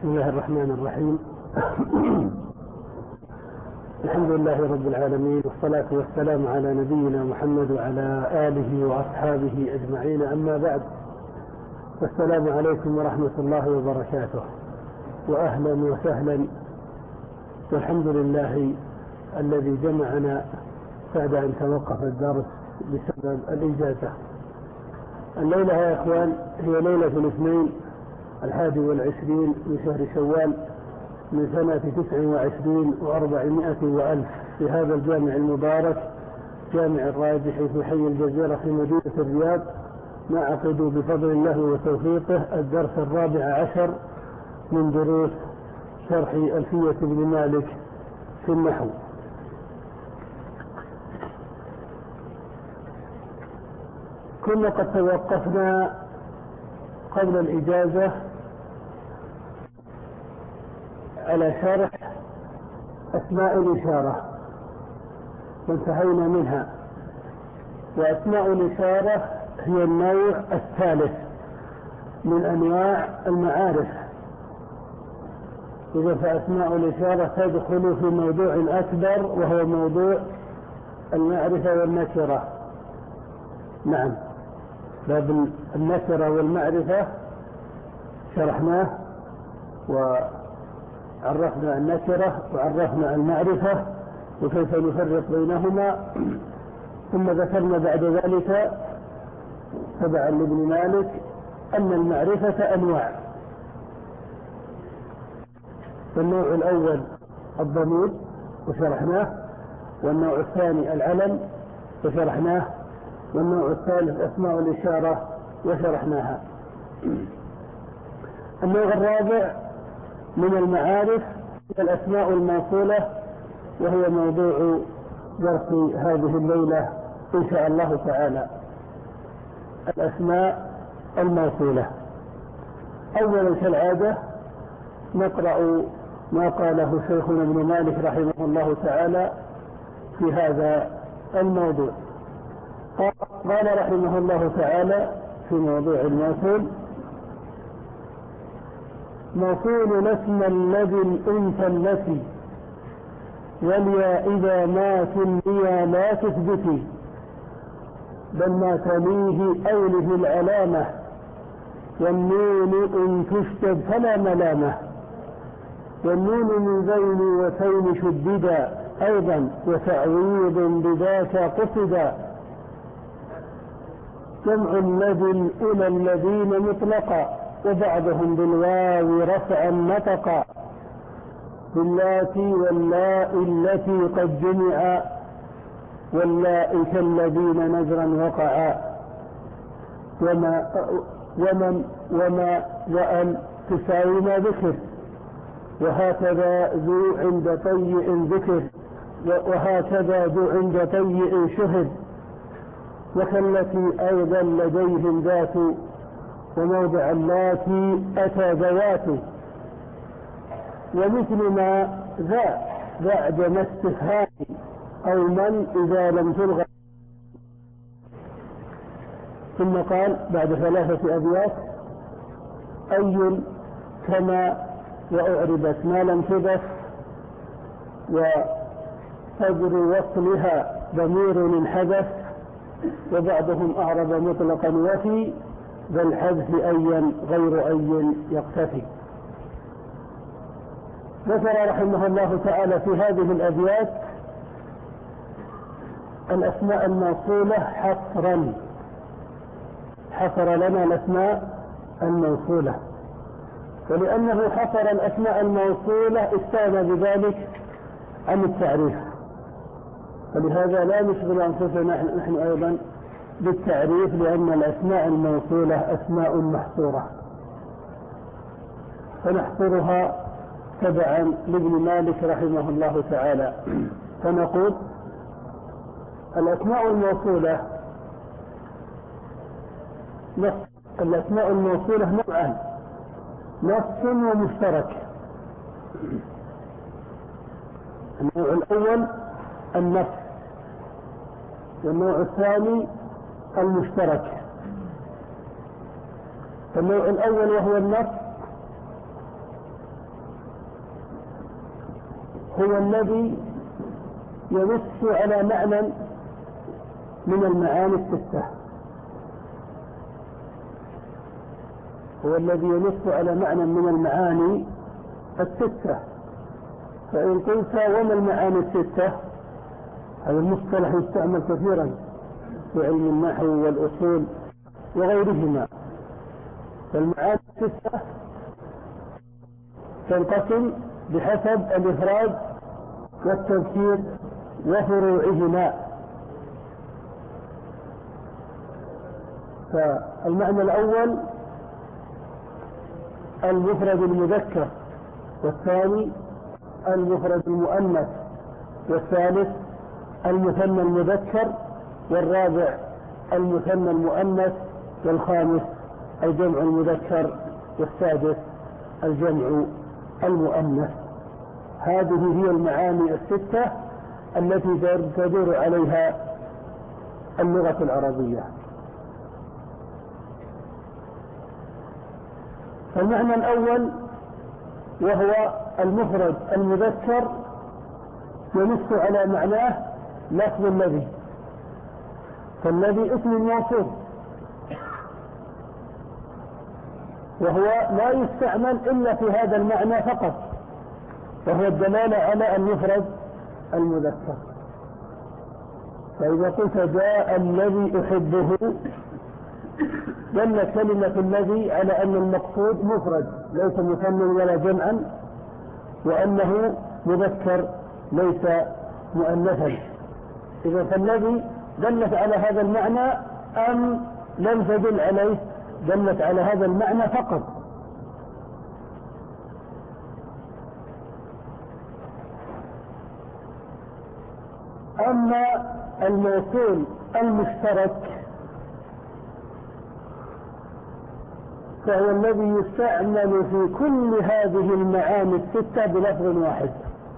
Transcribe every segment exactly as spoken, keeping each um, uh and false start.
بسم الله الرحمن الرحيم. الحمد لله رب العالمين، والصلاة والسلام على نبينا محمد وعلى آله وأصحابه أجمعين، أما بعد، السلام عليكم ورحمة الله وبركاته، وأهلا وسهلا، والحمد لله الذي جمعنا بعد أن توقف الدرس بسبب الإجازة. الليلة يا إخوان هي ليلة الاثنين الحادي والعشرين من شهر شوال من سنة تسع وعشرين وأربعمائة وألف في هذا الجامع المبارك، جامع الراجحي في حي الجزيرة في مدينة الرياض. نعقد بفضل الله وتوفيقه الدرس الرابع عشر من دروس شرح ألفية ابن مالك في النحو. كنا قد توقفنا قبل الإجازة على شرح أسماء الإشارة وانتهينا منها، وأسماء الإشارة هي النوع الثالث من أنواع المعارف. إذا فأسماء الإشارة تدخل في موضوع أكبر وهو موضوع المعرفة والنكرة. نعم، باب النكرة والمعرفة شرحناه وعرفنا النكرة وعرفنا المعرفة وكيف نفرق بينهما، ثم ذكرنا بعد ذلك تبعا لابن مالك أن المعرفة أنواع. النوع الأول الضمير وشرحناه، والنوع الثاني العلم وشرحناه، والنوع الثالث أسماء الإشارة وشرحناها. النوع الرابع من المعارف الأسماء الموصولة، وهي موضوع درس هذه الليلة إن شاء الله تعالى. الأسماء الموصولة. أولا كالعادة نقرأ ما قاله شيخنا ابن مالك رحمه الله تعالى في هذا الموضوع. قال رحمه الله تعالى في موضوع الموصول: موصول الاسم الذي الأنثى التي والياء إذا ما تنبيا لا تثبتي، بل ما تليه أوله العلامة، والنون إن تشتد فلا ملامة، والنون من بين وتين شددا أيضا، وتعويض بذاك قصدا، جمع الذي إلى الذين مطلقا، وبعضهم بالواو رفعا نطقا، باللاتي واللاء التي قد جمعا، واللاء كالذين نجرا وقعا، وما ومن وما وأن تساوي ما ذكر، وهكذا ذو عند طيء ذكر، وهكذا ذو عند طيء شهد، وكالتي أيضا لديهم ذات، وموضع اللاتي أتى ذوات، ومثل ما ذا بعد ما استفهام أو من إذا لم تلغى. ثم قال بعد ثلاثة أبيات: أي كما وأعربت ما لم تضف، وفجر وصلها ضمير انحذف، وبعضهم أعرب مطلقا وفي ذا الحذف أيا غير أي يقتفي. ذكر رحمه الله تعالى في هذه الأبيات الأسماء الموصولة حصرا، حصر لنا الأسماء الموصولة، ولأنه حصر الأسماء الموصولة استغنى بذلك عن التعريف، فلهذا لا نشغل أنفسنا نحن أيضا بالتعريف، لأن الأسماء الموصولة أسماء محصورة، فنحصرها تبعا لابن مالك رحمه الله تعالى. فنقول: الأسماء الموصولة نص. الأسماء الموصولة نوعان: نص ومشترك. النوع الأول النص، والنوع الثاني المشترك. النوع الأول وهو النص هو الذي ينص على معنى من المعاني الستة هو الذي ينص على معنى من المعاني الستة. فإن قلت وما المعاني الستة، هذا المصطلح يستعمل كثيرا في علم النحو والأصول وغيرهما. فالمعاني الستة تنقسم بحسب الإفراد والتذكير وفروعهما. فالمعنى الأول المفرد المذكر، والثاني المفرد المؤنث، والثالث المثنى المذكر، والرابع المثنى المؤنث، والخامس الجمع المذكر، والسادس الجمع المؤنث. هذه هي المعاني الستة التي تدور عليها اللغة العربية. المعنى الأول وهو المفرد المذكر ينص على معناه لفظ الذي، فالذي اسم موصول، وهو لا يستعمل إلا في هذا المعنى فقط، وهو الدلالة على المفرد المذكر. فإذا قلت جاء الذي أحبه، دلت كلمة الذي على أن المقصود مفرد ليس مثنى ولا جمعا، وأنه مذكر ليس مؤنثا. إذا فالذي دلت على هذا المعنى أم لم تدل عليه؟ دلت على هذا المعنى فقط. أما الموصول المشترك فهو الذي يستعمل في كل هذه المعاني الستة بلفظ واحد،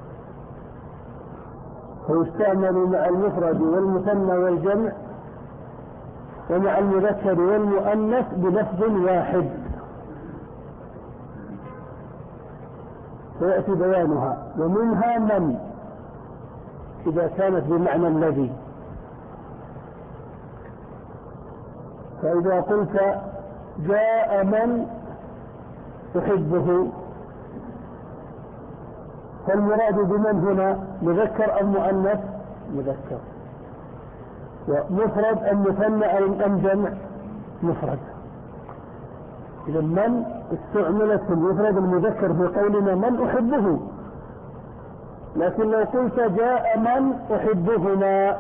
ويستعمل مع المفرد والمثنى والجمع ومع المذكر والمؤنث بلفظ واحد، ويأتي بيانها. ومنها من إذا كانت بمعنى الذي، فإذا قلت جاء من أحبه، فالمراد بمن هنا مذكر أم مؤنث؟ مذكر. ومفرد أم مثنى أم جمع؟ مفرد. إذا من استعملت في المفرد المذكر في قولنا من أحبه، لكن لو قلت جاء من أحبهما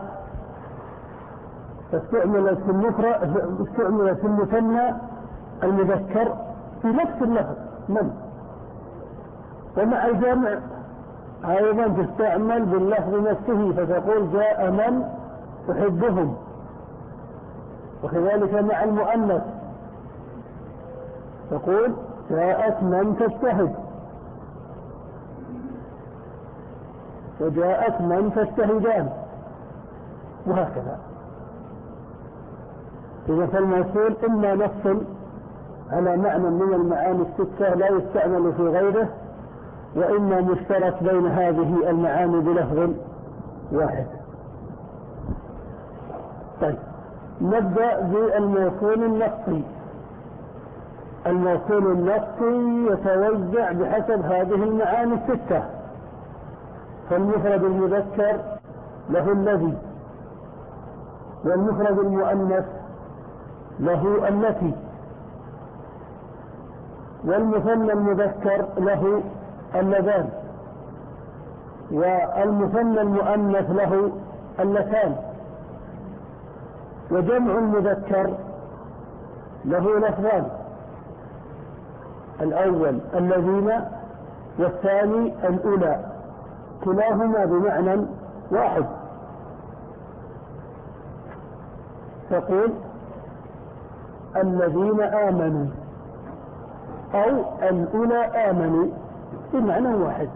فاستعملت في المفرد استعملت في المثنى المذكر في نفس اللفظ من، ومع الجمع أيضا تستعمل باللفظ نفسه، فتقول جاء من أحبهم. وكذلك مع المؤنث تقول جاءت من تجتهد، وجاءت من تجتهدان، وهكذا. إذا فالموصول إما نص على معنى من المعاني الستة لا يستعمل في غيره، وإما مشترك بين هذه المعاني بلفظ واحد. طيب، نبدأ بالموصول النصي. الموصول النصي يتوزع بحسب هذه المعاني الستة. فالمفرد المذكر له الذي، والمفرد المؤنث له التي، والمثنى المذكر له اللذان، والمثنى المؤنث له اللتان، وجمع المذكر له لفظان، الأول الذين والثاني الأولى، كلاهما بمعنى واحد. تقول الذين آمنوا أو الأولى آمنوا بمعنى واحد.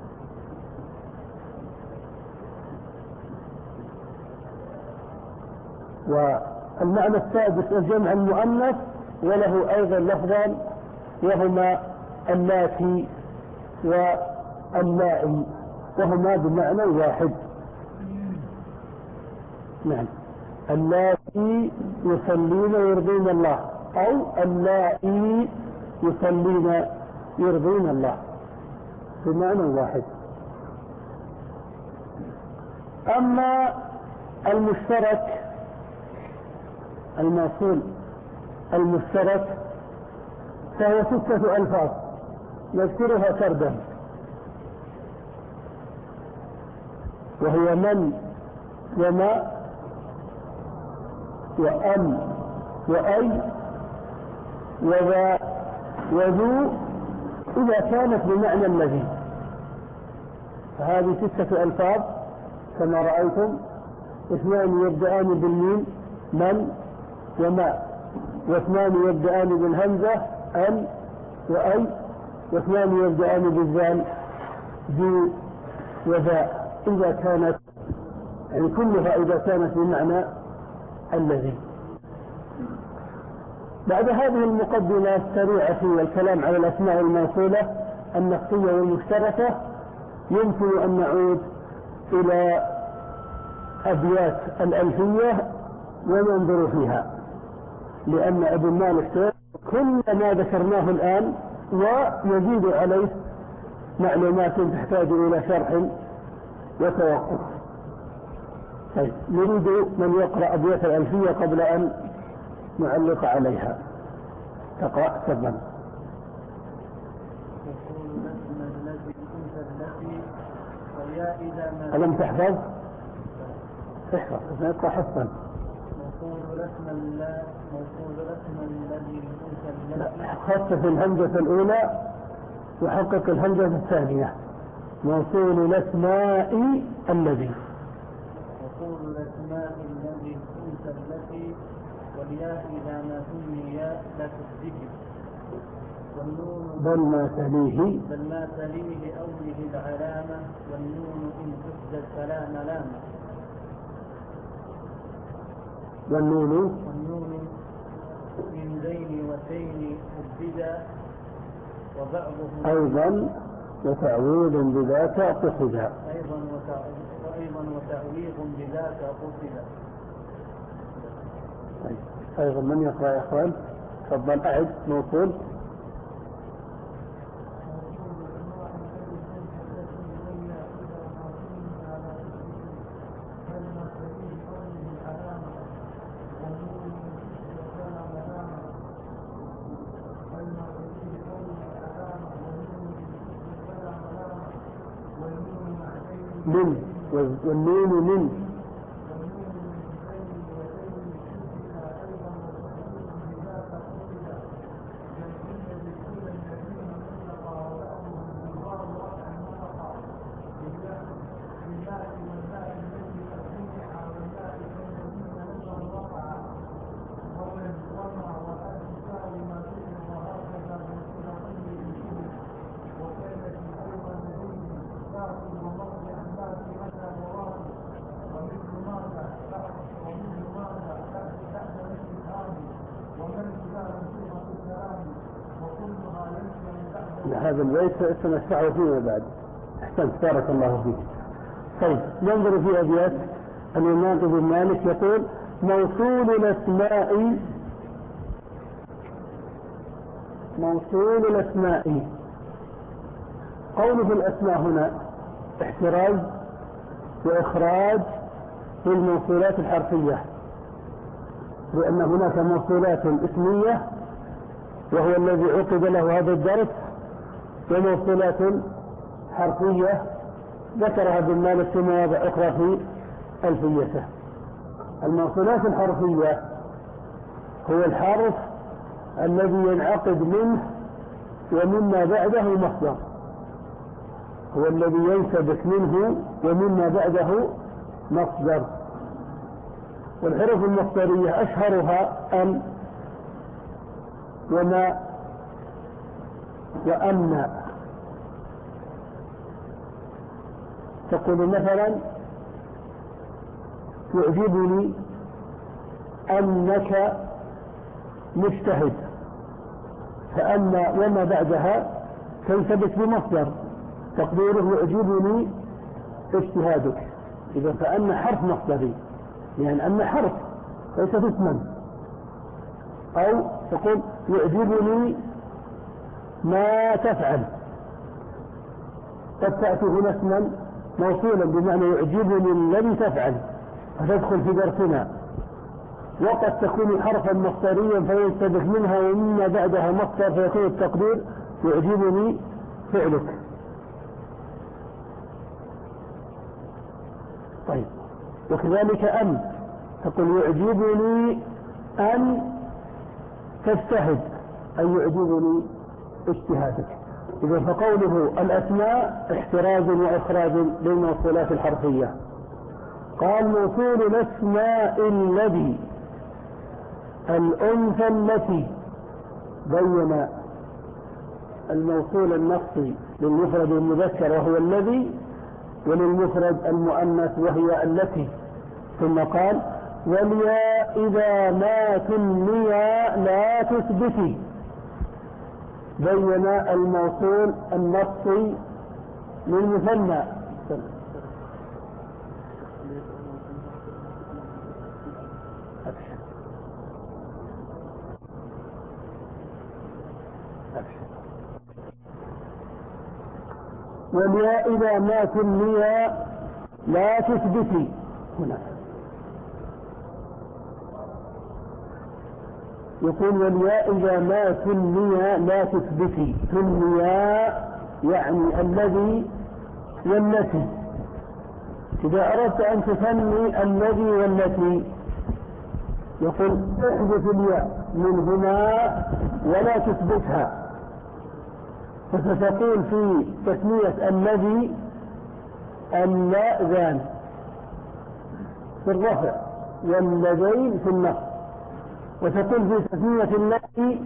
والمعنى السادس الجمع المؤنث، وله أيضا لفظان وهما اللاتي واللائي. وهما بمعنى واحد. نعم، اللائي يصلين يرضين الله، أو اللائي يصلين يرضين الله، بمعنى واحد. أما المشترك الموصول المشترك فهو ستة ألفاظ نذكرها فردا، وهي من وما وأم وأي وذا وذو إذا كانت بمعنى الذي. فهذه ستة ألفاظ كما رأيتم، اثنان يبدأان بالميم من وما، واثنان يبدأان بالهمزة أن وأي، واثنان يبدأان بالذال ذو وذا إذا كانت، يعني كلها إذا كانت بمعنى الذي. بعد هذه المقدمة السريعة والكلام على الأسماء الموصولة النقصية والمشتركة، يمكن أن نعود إلى أبيات الألفية وننظر فيها، لأن ابن مالك كل ما ذكرناه الآن ويزيد عليه معلومات تحتاج إلى شرح وتوقف. طيب، نريد من يقرأ أبيات الألفية قبل أن نعلق عليها. تقرأ تفضل. ألم تحفظ؟ احفظ اقرأ حفظا. موصول رسم الله موصول رسم الذي الأنثى. خفف الهمزة الأولى وحقق الهمزة الثانية. موصول الأسماء الذي موصول الأسماء الذي الأنثى التي، والياء إذا ما سمي لا تسجد، والنون بل ما تليه بل ما تليه أوله العلامة، والنون إن تسجد فلا ملامة. والنون والنون من ذين وتين أبدا، وبعضهم أيضا وتعويض بذاك قصدا أيضا وأيضا وتعويض بذاك قصدا. أيضا من يقرأ يا أخوان؟ تفضل أعد. موصول من، والنون من هذا البيت سنشرحه فيما بعد. احسنت، بارك الله فيك. طيب، ننظر في أبيات الإمام ابن مالك. يقول: موصول الأسماء موصول الأسماء قوله في الأسماء هنا احتراز وإخراج في الموصولات الحرفية، لأن هناك موصولات اسمية وهو الذي عقد له هذا الدرس، وموصولات حرفية ذكرها ابن مالك في مواضع أخرى في ألفيته. الموصولات الحرفية هو الحرف الذي ينعقد منه ومما بعده مصدر، هو الذي ينسبك منه ومما بعده مصدر. والحروف المصدرية أشهرها أن وما وأن. تقول مثلا: يعجبني أنك مجتهد، فأن وما بعدها تنسبك بمصدر تقديره يعجبني اجتهادك. إذا فأن حرف مصدري، يعني أن حرف ليس اسما. أو تقول يعجبني ما تفعل، قد تأتي هنا اسما موصولا بمعنى يعجبني الذي تفعل فتدخل في درسنا، وقد تكون حرفا مصدريا فينتبه منها ومما بعدها مصدر فيكون التقدير يعجبني فعلك. طيب، وكذلك أن تقول يعجبني أن تجتهد، أي يعجبني اجتهادك. إذا فقوله الأسماء احتراز وإخراج للموصولات الحرفية. قال موصول الأسماء الذي الأنثى التي، بين الموصول النصي للمفرد المذكر وهو الذي، وللمفرد المؤنث وهي التي. ثم قال والياء إذا ما تنميا لا تثبتي، بين الموصول النصي للمثنى. والياء إذا ما تنميا لا تثبتي. هنا يقول والياء إذا ما تنميا لا تثبتي. تنميا يعني الذي والتي. إذا أردت أن تثني الذي والتي يقول احذف الياء منهما ولا تثبتها، فستقول في تثنية الذي اللذان في الرفع واللذين في النصب، وتقول في تثنية التي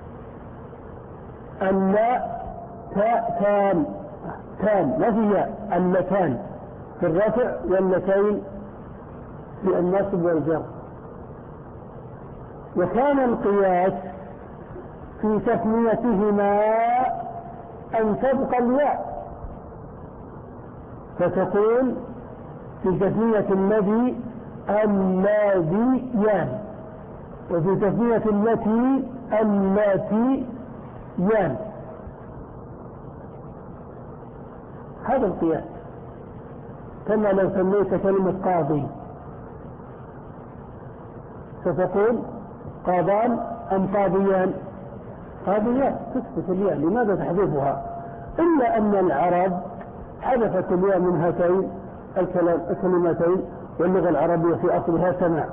اللاء تاء تان تان ما في ياء، اللتان في الرفع واللتين في النصب والجر. وكان القياس في تثنيتهما أن تبقى الياء، فتقول في تثنية الذي اللذيان، وفي تثنية التي اللاتيان. هذا القياس. كما لو سميت كلمة قاضي فتقول قاضان أم قاضيان؟ قاضيان تثبت الياء، لماذا تحذفها؟ إلا أن العرب حذفت الياء من هاتين الكلمتين، واللغة العربية في أصلها سماع.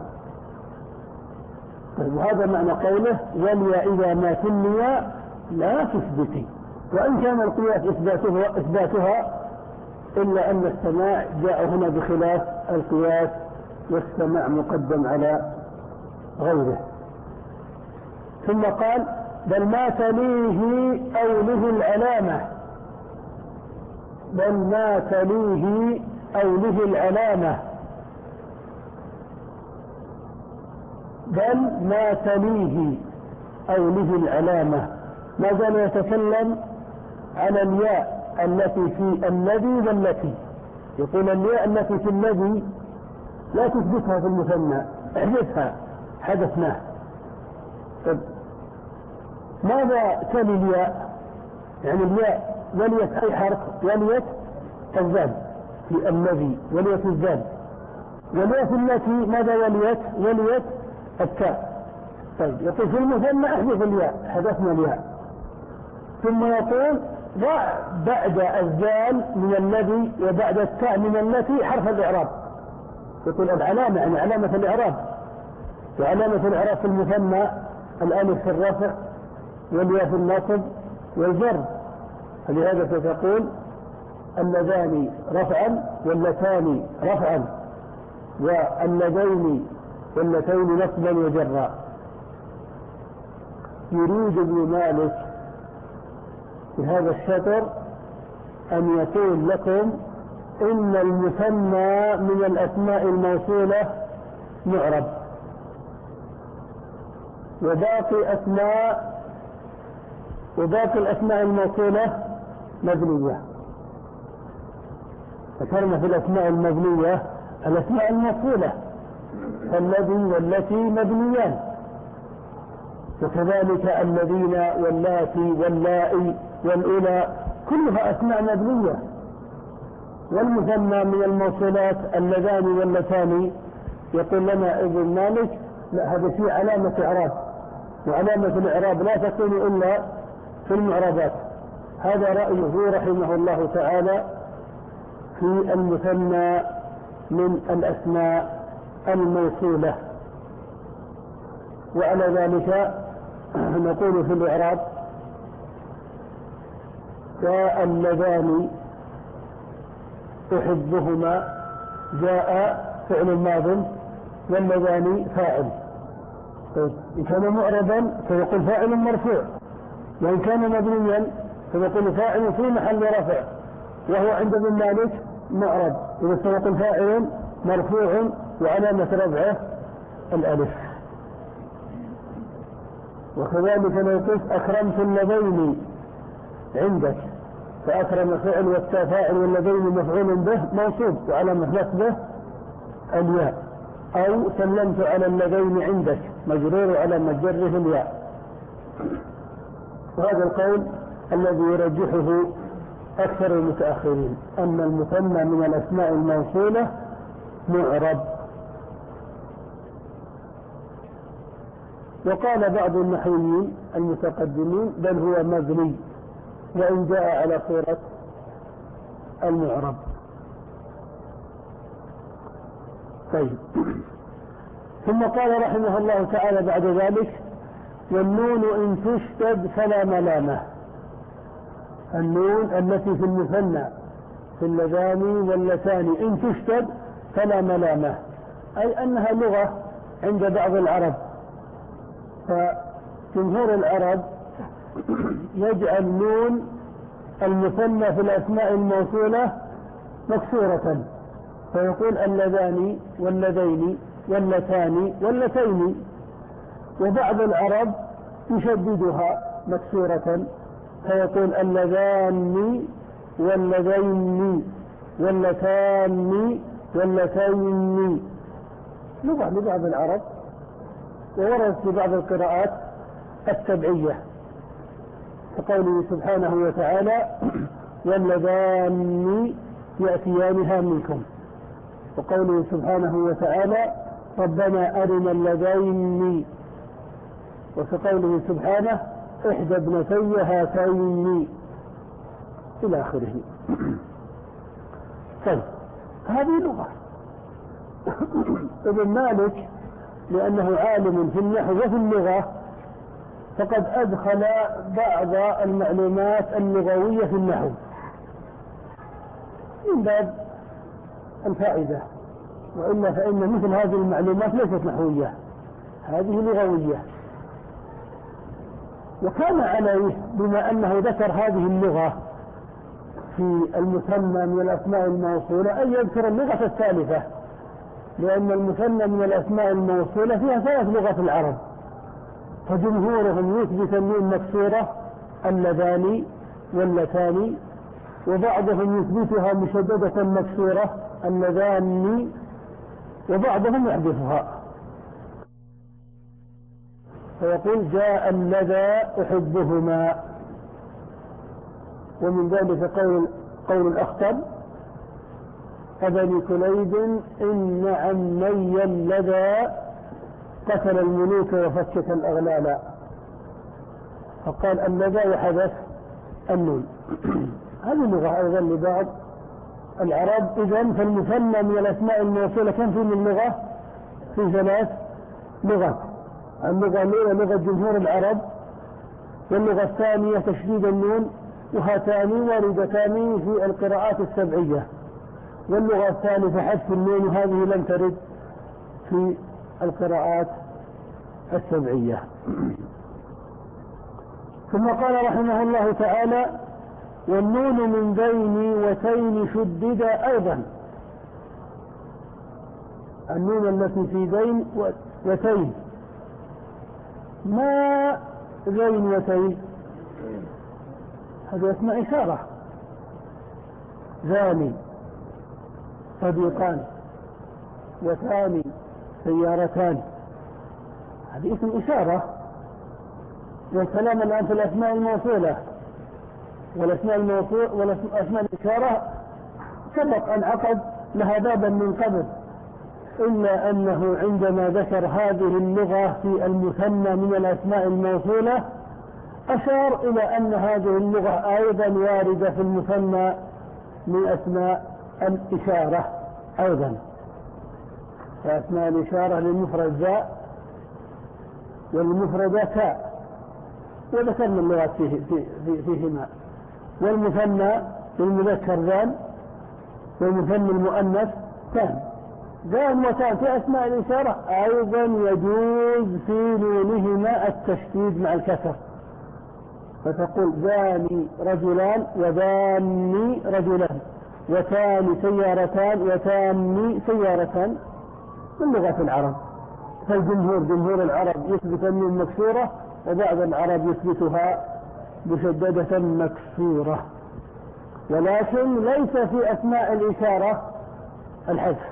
وهذا معنى قوله والياء إذا ما تنميا لا تثبتي. وإن كان القياس إثباتها, إثباتها إلا أن السماع جاء هنا بخلاف القياس، والسماع مقدم على غيره. ثم قال بل ما تليه أوله العلامة، بل ما تليه أوله العلامة، بل ما تليه أوله العلامة. ما زال يتكلم على الياء التي في الذي والتي. يقول الياء التي في الذي لا تثبتها في المثنى، احذفها، حدثناه. طب ماذا تلي الياء؟ يعني الياء وليت أي حرف؟ وليت الزال في الذي، وليت الزال. وليت التي ماذا وليت؟ وليت التاء. طيب يقول في المثنى احذف الياء، حذفنا الياء. ثم يقول ضع بعد الزال من الذي وبعد التاء من التي حرف الإعراب. يقول العلامة يعني علامة الإعراب، وعلامة الإعراب في المثنى الألف في الرفع والياء في النصب والجر. فلهذا ستقول اللذان رفعا واللتان رفعا واللذين واللتين نصبا وجرا. يريد ابن مالك في هذا الشطر أن يقول لكم إن المثنى من الأسماء الموصولة معرب، وباقي أسماء وباقي الأسماء الموصولة مبنية. ذكرنا في الأسماء المبنية الأسماء الموصولة، الذي والتي مبنيان، وكذلك الذين واللاتي واللائي والأولى كلها أسماء مبنية. والمثنى من الموصولات اللذان واللتان، يقول لنا ابن مالك لا، هذا فيه علامة إعراب، وعلامة الإعراب لا تكون إلا في المعربات. هذا رأيه رحمه الله تعالى في المثنى من الأسماء الموصولة. وعلى ذلك نقول في الإعراب: جاء اللذان أحبهما، جاء فعل ماض واللذان فاعل. طيب إن كان معربا فيقول فاعل مرفوع، وإن كان مبنيا فيقول فاعل في محل رفع، وهو عند ابن مالك معرب، إذا سيقول فاعل مرفوع وعلامة رفعه الألف. وكذلك لو قلت أكرمت اللذين عندك، فأكرم فعل والتاء فاعل واللذين مفعول به منصوب وعلامة نصبه الياء، أو سلمت على اللذين عندك مجرور على مجره الياء. وهذا القول الذي يرجحه أكثر المتأخرين، أن المثنى من الأسماء الموصولة معرب. وقال بعض النحويين المتقدمين بل هو مبني، وإن جاء على صورة المعرب. طيب، ثم قال رحمه الله تعالى بعد ذلك: والنون إن تشتد فلا ملامة. النون التي في المثنى في اللذان واللتان إن تشتد فلا ملامة، أي أنها لغة عند بعض العرب، فجمهور العرب يجعل نون المثنى في الأسماء الموصولة مكسورة، فيقول اللذان واللذين واللتان واللتين. وبعض العرب يشددها مكسورة، فيقول اللذان واللذين واللتان واللتين، لغة لبعض العرب. ووردت في بعض القراءات السبعية، كقوله سبحانه وتعالى: واللذان يأتيانها منكم، وقوله سبحانه وتعالى: ربنا أرنا اللذين، وفي قوله سبحانه: إحدى ابنتي هاتين، إلى آخره. طيب، هذه لغة. ابن مالك لأنه عالم في النحو وفي اللغة فقد أدخل بعض المعلومات اللغوية في النحو من باب الفائدة، وإلا فإن مثل هذه المعلومات ليست نحوية، هذه لغوية. وكان عليه بما أنه ذكر هذه اللغة في المثنى من الأسماء الموصولة أن يذكر اللغة الثالثة، لأن المثنى من الأسماء الموصولة فيها ثلاث لغات العرب، فجمهورهم يثبت النون مكسورة اللذان واللتان، وبعضهم يثبتها مشددة مكسورة اللذان، وبعضهم يحذفها، فيقول: جاء اللذا أحبهما. ومن ذلك قول قول الأخطب: أبني كليب إن عمي اللذا قتل الملوك وفكك الأغلال، فقال اللذا وحدث النون. هذه لغة أيضا لبعض العرب. إذن فالمثنى من الأسماء الموصولة كم في من لغة؟ في ثلاث لغات. اللغة الأولى لغة جمهور العرب، واللغة الثانية تشديد النون، وهاتان واردتان في القراءات السبعية، واللغة الثالثة حذف النون، وهذه لم ترد في القراءات السبعية. ثم قال رحمه الله تعالى: والنون من بين وتين شدد أيضا. النون التي في بين وتين، ما بين وتين؟ هذه اسمها إشارة، ذاني صديقان، وثاني سيارتان، هذه اسم إشارة. والكلام الآن في الأسماء الموصولة، والأسماء الموصولة والأسماء الإشارة سبق أن عقد لها بابا من قبل، إلا أنه عندما ذكر هذه اللغة في المثنى من الأسماء الموصولة أشار إلى أن هذه اللغة أيضا واردة في المثنى من أسماء الإشارة أيضا. فأسماء الإشارة للمفرد ذا والمفردة تاء، وذكرنا اللغات فيه فيه فيهما. والمثنى للمذكر ذان، والمثنى المؤنث تان. ذان وتان في أسماء الإشارة أيضا يجوز في نونهما التشديد مع الكسر، فتقول ذاني رجلان وذاني رجلان وتاني سيارتان وتاني سيارتان من لغة العرب. فالجمهور جمهور العرب يثبت النون مكسورة، وبعض العرب يثبتها مشددة مكسورة. ولكن ليس في أسماء الإشارة الحذف.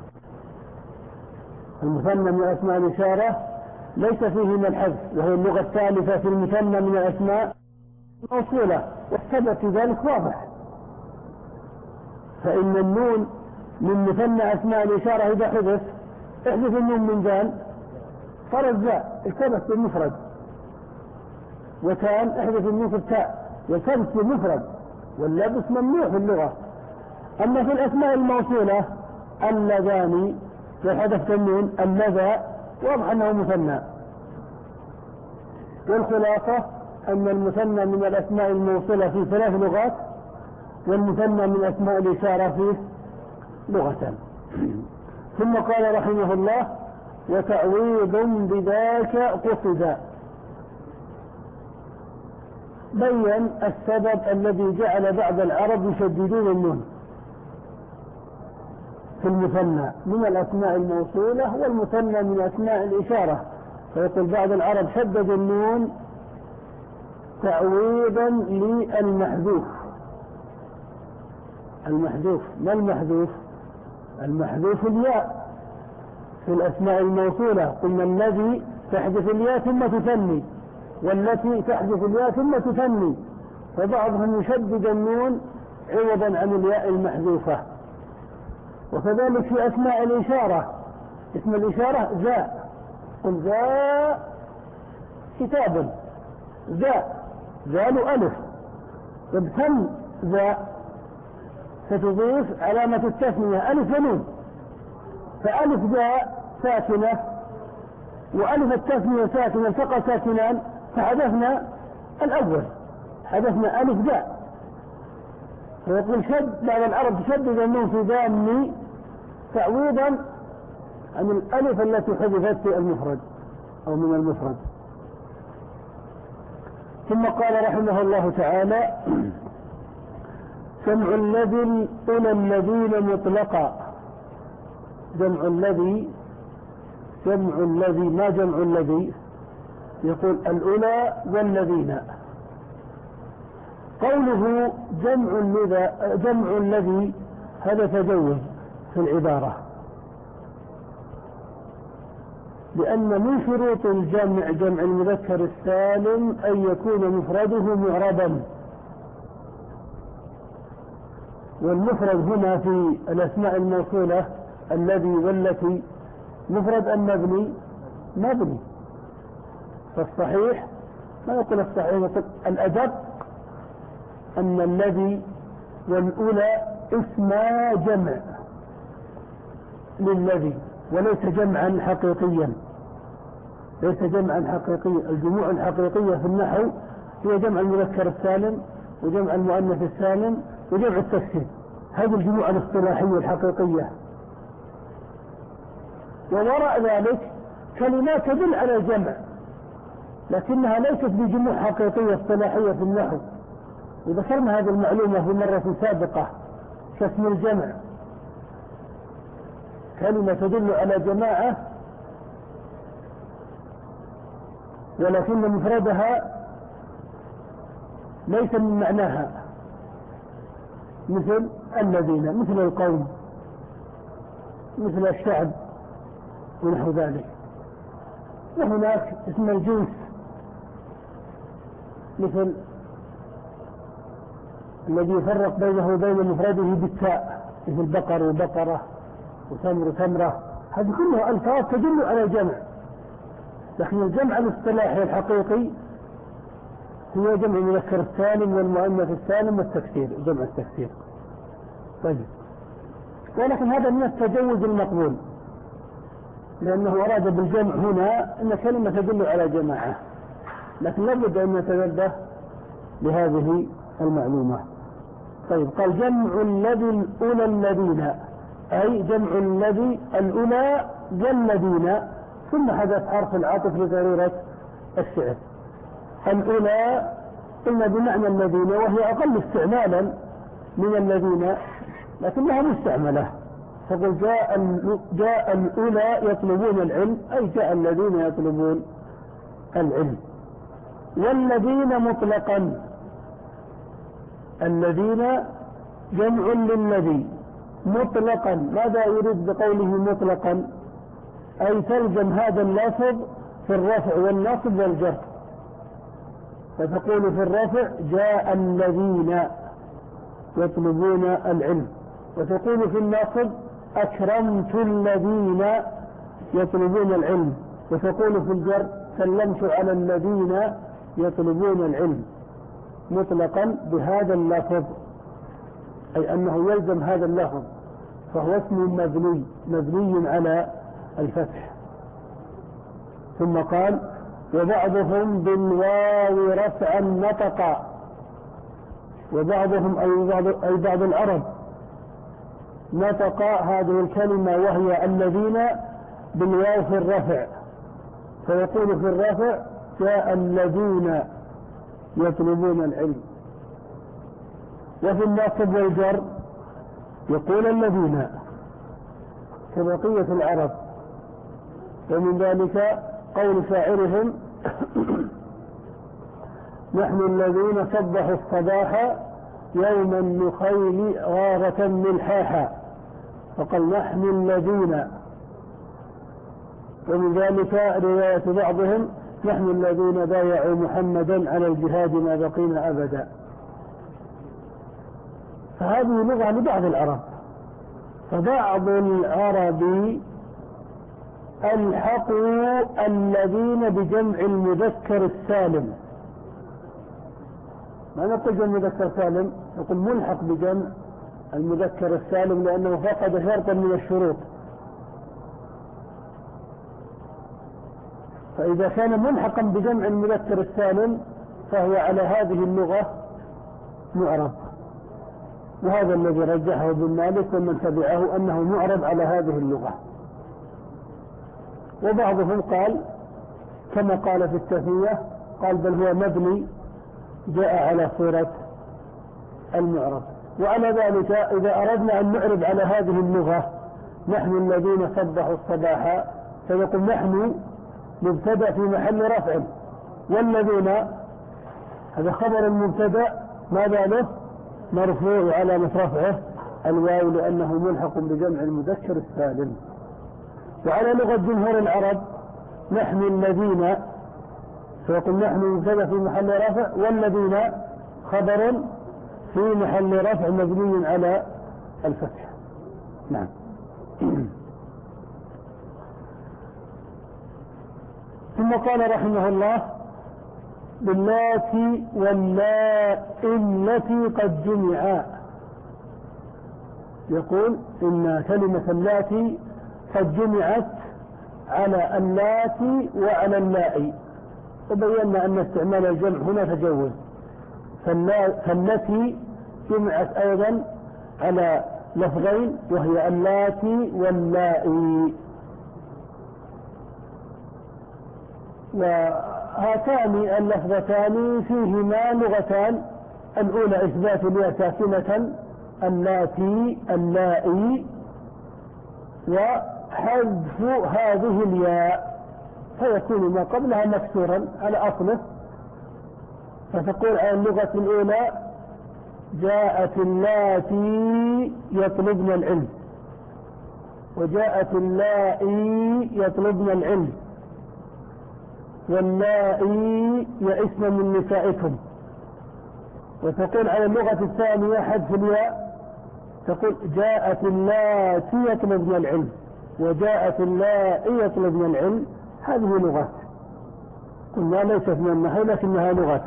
المثنى من أسماء الإشارة ليس فيه من الحذف، وهو اللغة الثالثة في المثنى من الأسماء الموصولة، والسبب في ذلك واضح. فإن النون من مثنى أسماء الإشارة إذا حذف احذف النون من ذال صار الزاء التبس بالمفرد، وتان احذف النون في التاء والتبس بالمفرد، واللبس ممنوع في اللغة. أما في الأسماء الموصولة اللذان وحذف النون اللذا واضح أنه مثنى. والخلاصة أن المثنى من الأسماء الموصولة في ثلاث لغات، والمثنى من أسماء الإشارة فيه لغة. ثم قال رحمه الله: وتعويض بذاك قصد. بين السبب الذي جعل بعض العرب يشددون النون في المثنى من الأسماء الموصولة والمثنى من أسماء الإشارة. فيقول بعض العرب شدد النون تعويضا للمحذوف. المحذوف ما المحذوف؟ المحذوف الياء في الأسماء الموصولة. قلنا الذي تحذف الياء ثم تثني، والتي تحذف الياء ثم تثني، فبعضهم يشدد النون عوضا عن الياء المحذوفة. وكذلك في أسماء الإشارة، اسم الإشارة ذا، قل ذا كتاب، ذا ذال ألف، وبثم ذا ستضيف علامة التثنية ألف ونون، فألف ذا ساكنة وألف التثنية ساكنة التقى ساكنان، فحذفنا الأول، حذفنا ألف ذا. فيقول شد بعض العرب تشدد النون في ذاني تعويضا عن الألف التي حذفت في المفرد أو من المفرد. ثم قال رحمه الله تعالى: جمع الذي إلى الذين مطلقا. جمع الذي، جمع الذي ما جمع الذي؟ يقول الأولى والذين. قوله جمع الذي جمع الذي هذا تجوز في العبارة، لأن من شروط الجمع جمع المذكر السالم أن يكون مفرده معربا. والمفرد هنا في الأسماء الموصولة الذي والتي مفرد أم مبني؟ مبني. فالصحيح ما يقول الصحيح، يقول الأدق أن الذي والأولى اسما جمع للذي، وليس جمعا حقيقيا، ليس جمعا حقيقيا. الجموع الحقيقية في النحو هي جمع المذكر السالم وجمع المؤنث السالم وجمع التكسير، هذه الجموع الاصطلاحية الحقيقية. ووراء ذلك كلمات تدل على الجمع، لكنها ليست بجموع حقيقية اصطلاحية في النحو، وذكرنا هذه المعلومة في مرة سابقة كاسم الجمع، كلمة تدل على جماعة ولكن مفردها ليس من معناها، مثل الذين، مثل القوم، مثل الشعب ونحو ذلك. وهناك اسم الجنس مثل الذي يفرق بينه وبين مفرده بالتاء، مثل بقر وبقرة وتمر وتمرة، هذه كلها ألفاظ تدل على الجمع، لكن الجمع الاصطلاحي الحقيقي هو جمع المذكر السالم والمؤنث السالم والتكسير، جمع التكسير. طيب، ولكن هذا من التجوز المقبول، لأنه أراد بالجمع هنا أن كلمة تدل على جماعة، لكن لابد أن نتنبه لهذه المعلومة. طيب، قال جمع الذي الأولى الذين، أي جمع الذي الأولى والذين، ثم حدث حرف العطف لضرورة الشعر. الأولى قلنا بمعنى الذين، وهي أقل استعمالا من الذين لكنها مستعملة، فقل جاء جاء الأولى يطلبون العلم، أي جاء الذين يطلبون العلم. والذين مطلقا، الذين جمع للذي مطلقا. ماذا يريد بقوله مطلقا؟ أي تلزم هذا اللفظ في الرفع والنصب والجر، فتقول في الرفع جاء الذين يطلبون العلم، وتقول في النصب أكرمت الذين يطلبون العلم، وتقول في الجر سلمت على الذين يطلبون العلم، مطلقا بهذا اللفظ، أي أنه يلزم هذا اللفظ، فهو اسم مبني مبني على الفتح. ثم قال وبعضهم بالواو رفعا نطقا، وبعضهم أي بعض, أي بعض العرب نطق هذه الكلمة وهي الذين بالواو في الرفع، فيقول في الرفع جاء الذين يطلبون العلم، وفي النصب والجر يقول الذين كبقية العرب. ومن ذلك قول شاعرهم نحن الذين صبحوا الصباح يوم النخيل غارة ملحاحا، فقال نحن الذين. ومن ذلك رواية بعضهم نحن الذين بايعوا محمدا على الجهاد ما بقينا أبدا. فهذه لغة لبعض العرب، فبعض العرب الحقوا الذين بجمع المذكر السالم. ما نقول جمع المذكر السالم، نقول ملحق بجمع المذكر السالم، لأنه فقد شرطا من الشروط. فإذا كان ملحقا بجمع المذكر السالم فهو على هذه اللغة معرب، وهذا الذي رجحه ابن مالك ومن تبعه أنه معرب على هذه اللغة. وبعضهم قال كما قال في التثنية، قال بل هو مبني جاء على صورة المعرب. وعلى ذلك إذا أردنا أن نعرب على هذه اللغة نحن الذين صبحوا الصباح، فنقول نحن مبتدأ في محل رفع، والذين هذا خبر المبتدأ ماذا له؟ مرفوع على رفعه الواو، لأنه ملحق بجمع المذكر السالم. وعلى لغة جمهور العرب نحن الذين، فيقول نحن مبتدأ في محل رفع، والذين خبر في محل رفع مبني على الفتح. نعم. ثم قال رحمه الله باللاتي واللائي التي قد جمعا، يقول إن كلمة اللاتي قد جمعت على اللاتي وعلى اللائي، وبينا أن استعمال الجمع هنا تجوز، فالتي جمعت أيضا على لفظين وهي اللاتي واللائي. وهاتان اللفظتان فيهما لغتان، الأولى إثبات الياء ساكنة اللاتي اللائي، وحذف هذه الياء فيكون ما قبلها مكسورا على أصله، فتقول عن اللغة الأولى جاءت اللاتي يطلبن العلم، وجاءت اللائي يطلبن العلم واللائي يئسن من نسائكم. وتقول على اللغة الثانية حذف الياء، تقول جاءت اللاتي يطلبن العلم وجاءت اللائي يطلبن العلم. هذه لغات قلنا ليست من النحو لكنها لغات.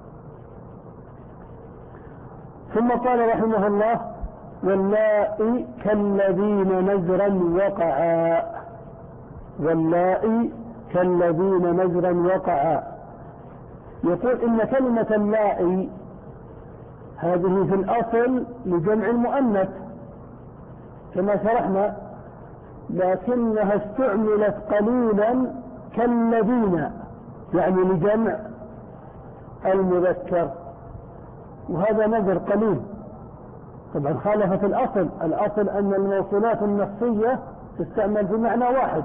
ثم قال رحمه الله واللائي كالذين نزرا وقعا، واللائي كالذين نزرا وقعا. يقول إن كلمة اللائي هذه في الأصل لجمع المؤنث كما شرحنا، لكنها استعملت قليلا كالذين يعني لجمع المذكر، وهذا نذر قليل. طبعا خالفت الأصل، الأصل أن الموصولات النصية تستعمل في معنى واحد،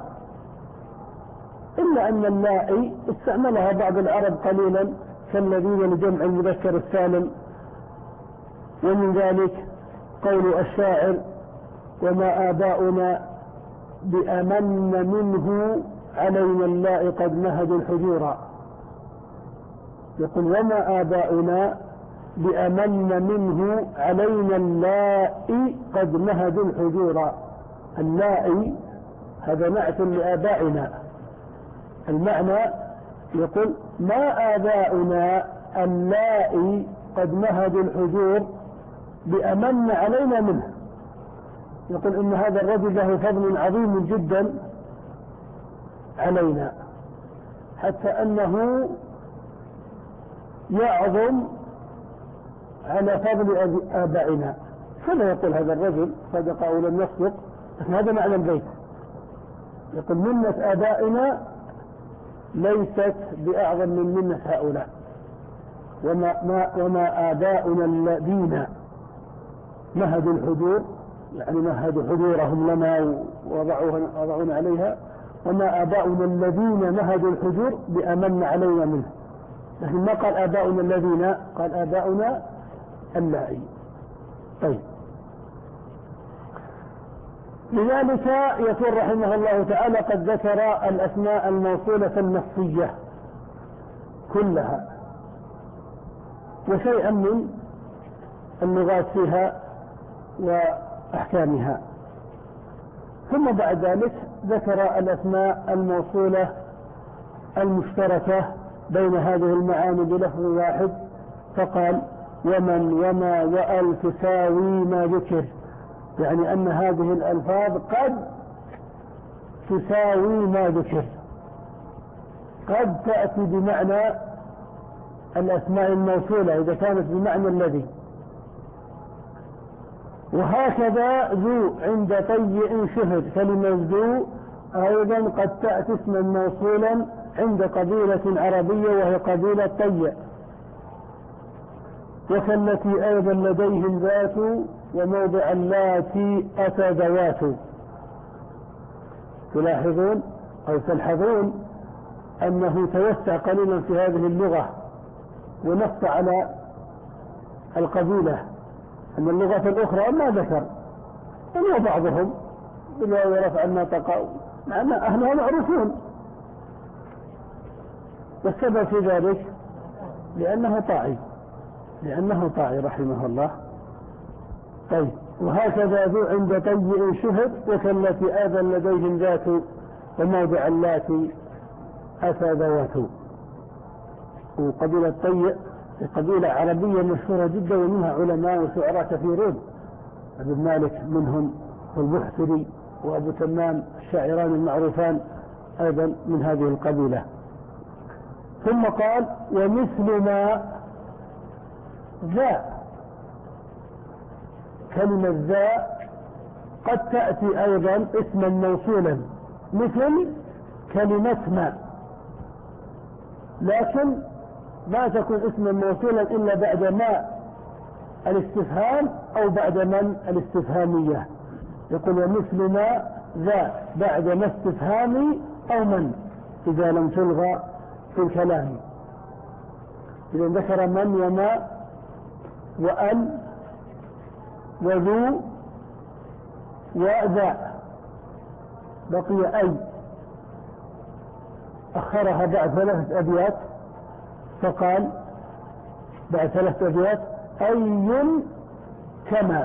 إلا أن اللائي استعملها بعض العرب قليلا كالذين لجمع المذكر السالم. ومن ذلك قول الشاعر وما آباؤنا بأمن منه علينا اللائي قد نهدوا الحجورا. يقول وما آباؤنا بأمن منه علينا اللائي قد نهدوا الحجورا. اللائي هذا نعت لآبائنا، المعنى يقول ما آباؤنا اللائي قد نهدوا الحجور بأمن علينا منه. يقول إن هذا الرجل له فضل عظيم جدا علينا، حتى أنه يعظم على فضل آبائنا. فلا يقول هذا الرجل صدق أو لم يصدق، لكن هذا معنى البيت. يقول منة آبائنا ليست بأعظم من منة هؤلاء، وما, ما وما آباؤنا الذين مهدوا الحجور يعني مهدوا حجورهم لنا ووضعونا عليها، وما آباؤنا الذين مهدوا الحجور بأمن علينا منه. لكن ما قال آباؤنا الذين، قال آباؤنا اللائي. طيب لذلك يقول رحمه الله تعالى قد ذكر الأسماء الموصولة النصية كلها وشيئا من اللغات فيها وأحكامها. ثم بعد ذلك ذكر الأسماء الموصولة المشتركة بين هذه المعاني بلفظ واحد، فقال ومن وما وأل تساوي ما ذكر، يعني أن هذه الألفاظ قد تساوي ما ذكر، قد تأتي بمعنى الأسماء الموصولة إذا كانت بمعنى الذي. وهكذا ذو عند طيء شهد، كلمة ذو أيضا قد تأتي اسما موصولا عند قبيلة عربية وهي قبيلة طيء. وكالتي أيضا لديهم ذات وموضع اللاتي أتى ذوات. تلاحظون أو تلحظون أنه توسع قليلا في هذه اللغة ونص على القبيلة، أن اللغة الأخرى ما ذكر إلا بعضهم بالواو ورفع النطق مع أن أهلها معروفون، والسبب في ذلك لأنه طاعي لأنه طاعي رحمه الله. طيب وهكذا ذو عند طيء شهد، وكالتي آذى لديهم ذات وموضع اللاتي أتى ذوات. وقبيلة طيء قبيلة عربية مشهورة جدا ومنها علماء وشعراء كثيرون، أبو مالك منهم والبحتري وأبو تمام الشاعران المعروفان أيضا من هذه القبيلة. ثم قال ومثل ما ذا، كلمة ذا قد تأتي أيضا اسما موصولا مثل كلمة ما، لكن ما تكون اسما موصولا إلا بعد ما الاستفهام أو بعد من الاستفهامية. يقول ومثل ما ذا بعد ما استفهامي أو من إذا لم تلغى في الكلام. إذا ذكر من وما وأن وذو وذا بقي أي، أخرها بعد ثلاثة أبيات فقال بعد ثلاثة أبيات أي كما.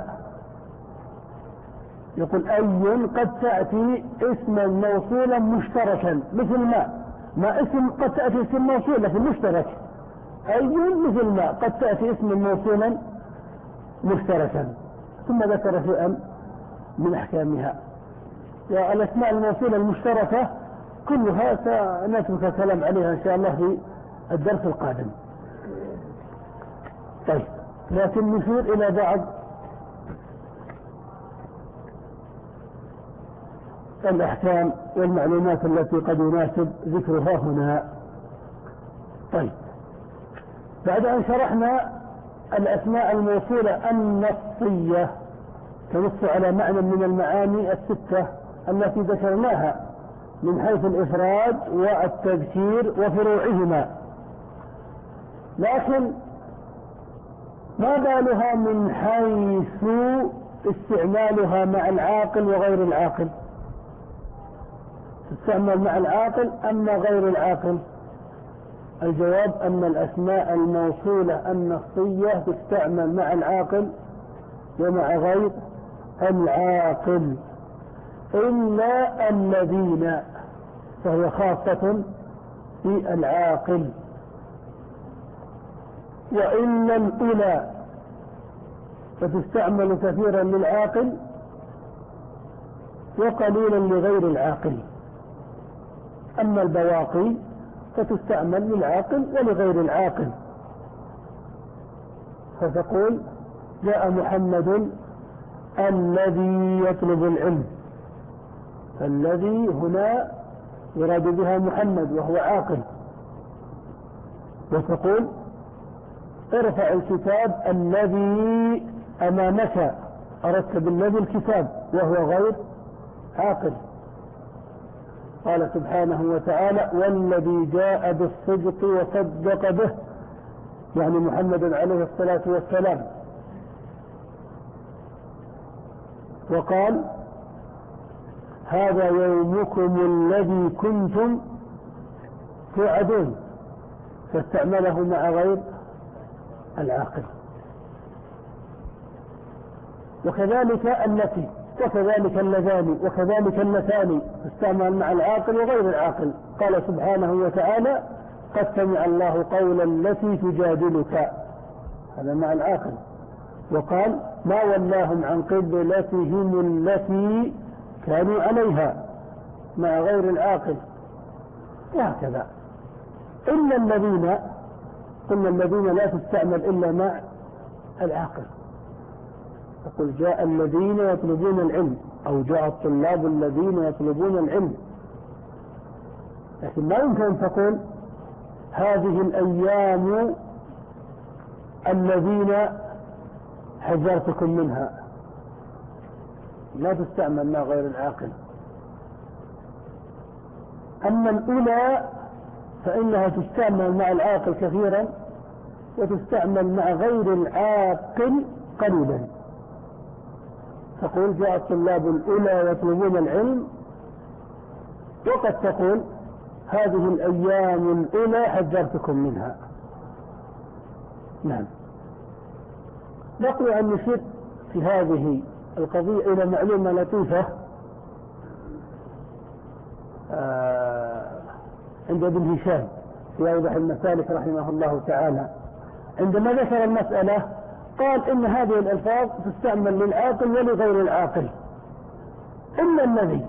يقول أي قد تأتي اسما موصولا مشتركا مثل ما، ما اسم قد تأتي اسم موصول لكن مشترك، أي مثل ما قد تأتي اسما موصولا مشتركا. ثم ذكر شيئا من أحكامها. والأسماء الموصولة المشتركة كلها سنترك الكلام عليها إن شاء الله في الدرس القادم. طيب، لكن نشير إلى بعض الأحكام والمعلومات التي قد يناسب ذكرها هنا. طيب، بعد أن شرحنا الأسماء الموصولة النصية تنص على معنى من المعاني الستة التي ذكرناها من حيث الإفراد والتذكير وفروعهما، لكن ما بالها من حيث استعمالها مع العاقل وغير العاقل؟ تستعمل مع العاقل أما غير العاقل؟ الجواب أن الأسماء الموصولة النصية تستعمل مع العاقل ومع غير العاقل إلا الذين، فهي خاصة في العاقل، وإلا الأولى فتستعمل كثيرا للعاقل وقليلا لغير العاقل. أما البواقي فتستعمل للعاقل ولغير العاقل. فتقول جاء محمد الذي يطلب العلم، الذي هنا يراد بها محمد وهو عاقل. وتقول ارفع الكتاب الذي أمامك، أردت بالذي الكتاب وهو غير عاقل. قال سبحانه وتعالى والذي جاء بالصدق وصدق به، يعني محمد عليه الصلاة والسلام. وقال هذا يومكم الذي كنتم توعدون، فاستعمله مع غير العاقل. وكذلك التي، وكذلك اللذان، وكذلك اللتان تستعمل مع العاقل وغير العاقل. قال سبحانه وتعالى قد سمع الله قول التي تجادلك، هذا مع العاقل. وقال ما ولاهم عن قبلتهم التي كانوا عليها، مع غير العاقل. وهكذا. إلا الذين، قلنا الذين لا تستعمل إلا مع العاقل. تقول جاء الذين يطلبون العلم، أو جاء الطلاب الذين يطلبون العلم، لكن لا يمكن أن تقول هذه الأيام الذين حذرتكم منها، لا تستعمل مع غير العاقل. أما الأولى فإنها تستعمل مع العاقل كثيرا وتستعمل مع غير العاقل قليلا. تقول جاء الطلاب الأولى يطلبون العلم، وقد تقول هذه الأيام الأولى حذرتكم منها. نعم. بقي أن نشير في هذه القضية إلى معلومة لطيفة آه عند ابن هشام في أوضح المسالك رحمه الله تعالى. عندما ذكر المسألة قال إن هذه الألفاظ تستعمل للعاقل ولغير العاقل إلا الذي.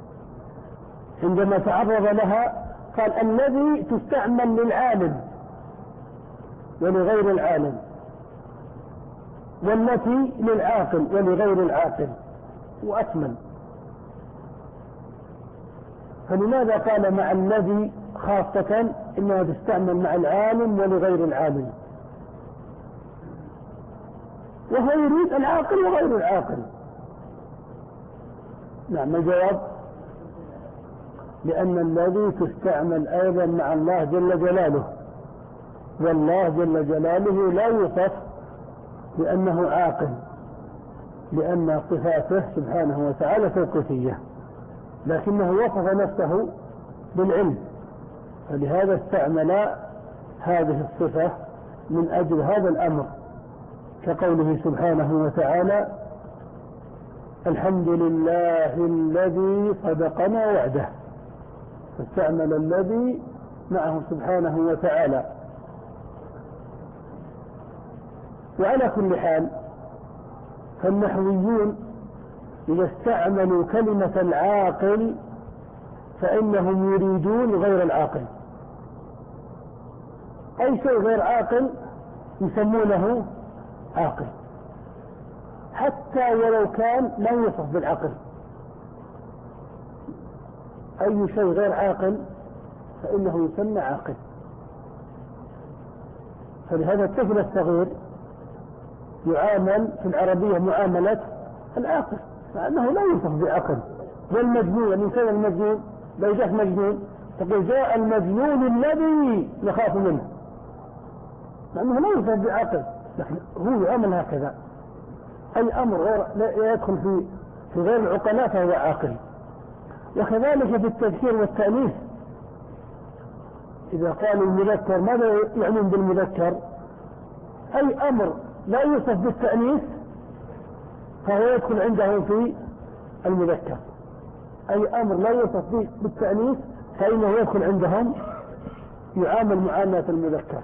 عندما تعرض لها قال الذي تستعمل للعالم ولغير العالم، والتي للعاقل ولغير العاقل، وأكمل. فلماذا قال مع الذي خاصة إنها تستعمل مع العالم ولغير العالم، وهو يريد العاقل وغير العاقل؟ نعم، الجواب لأن الذي تستعمل أيضا مع الله جل جلاله، والله جل جلاله لا يوصف لأنه عاقل، لأن صفاته سبحانه وتعالى توقيفية. لكنه وصف نفسه بالعلم، فلهذا استعمل هذه الصفة من أجل هذا الأمر، كقوله سبحانه وتعالى: الحمد لله الذي صدقنا وعده، فاستعمل الذي معه سبحانه وتعالى. وعلى كل حال فالنحويون إذا استعملوا كلمة العاقل فإنهم يريدون غير العاقل، أي شيء غير عاقل يسمونه عاقل، حتى ولو كان لا يوصف بالعقل. أي شيء غير عاقل فإنه يسمى عاقل. فلهذا الطفل الصغير يعامل في العربية معاملة العاقل، مع أنه لا يوصف بعقل. والمجنون، الإنسان المجنون لو جاء مجنون تقول: جاء المجنون الذي نخاف منه، مع أنه لا يوصف بعقل، لكن هو يعامل هكذا. أي أمر غير لا يدخل في في غير العقلاء فهو عاقل. وكذلك في التذكير والتأنيث، إذا قالوا المذكر ماذا يعنون بالمذكر؟ أي أمر لا يوصف بالتأنيث فهو يدخل عندهم في المذكر، أي أمر لا يوصف بالتأنيث فإنه يدخل عندهم يعامل معاملة المذكر.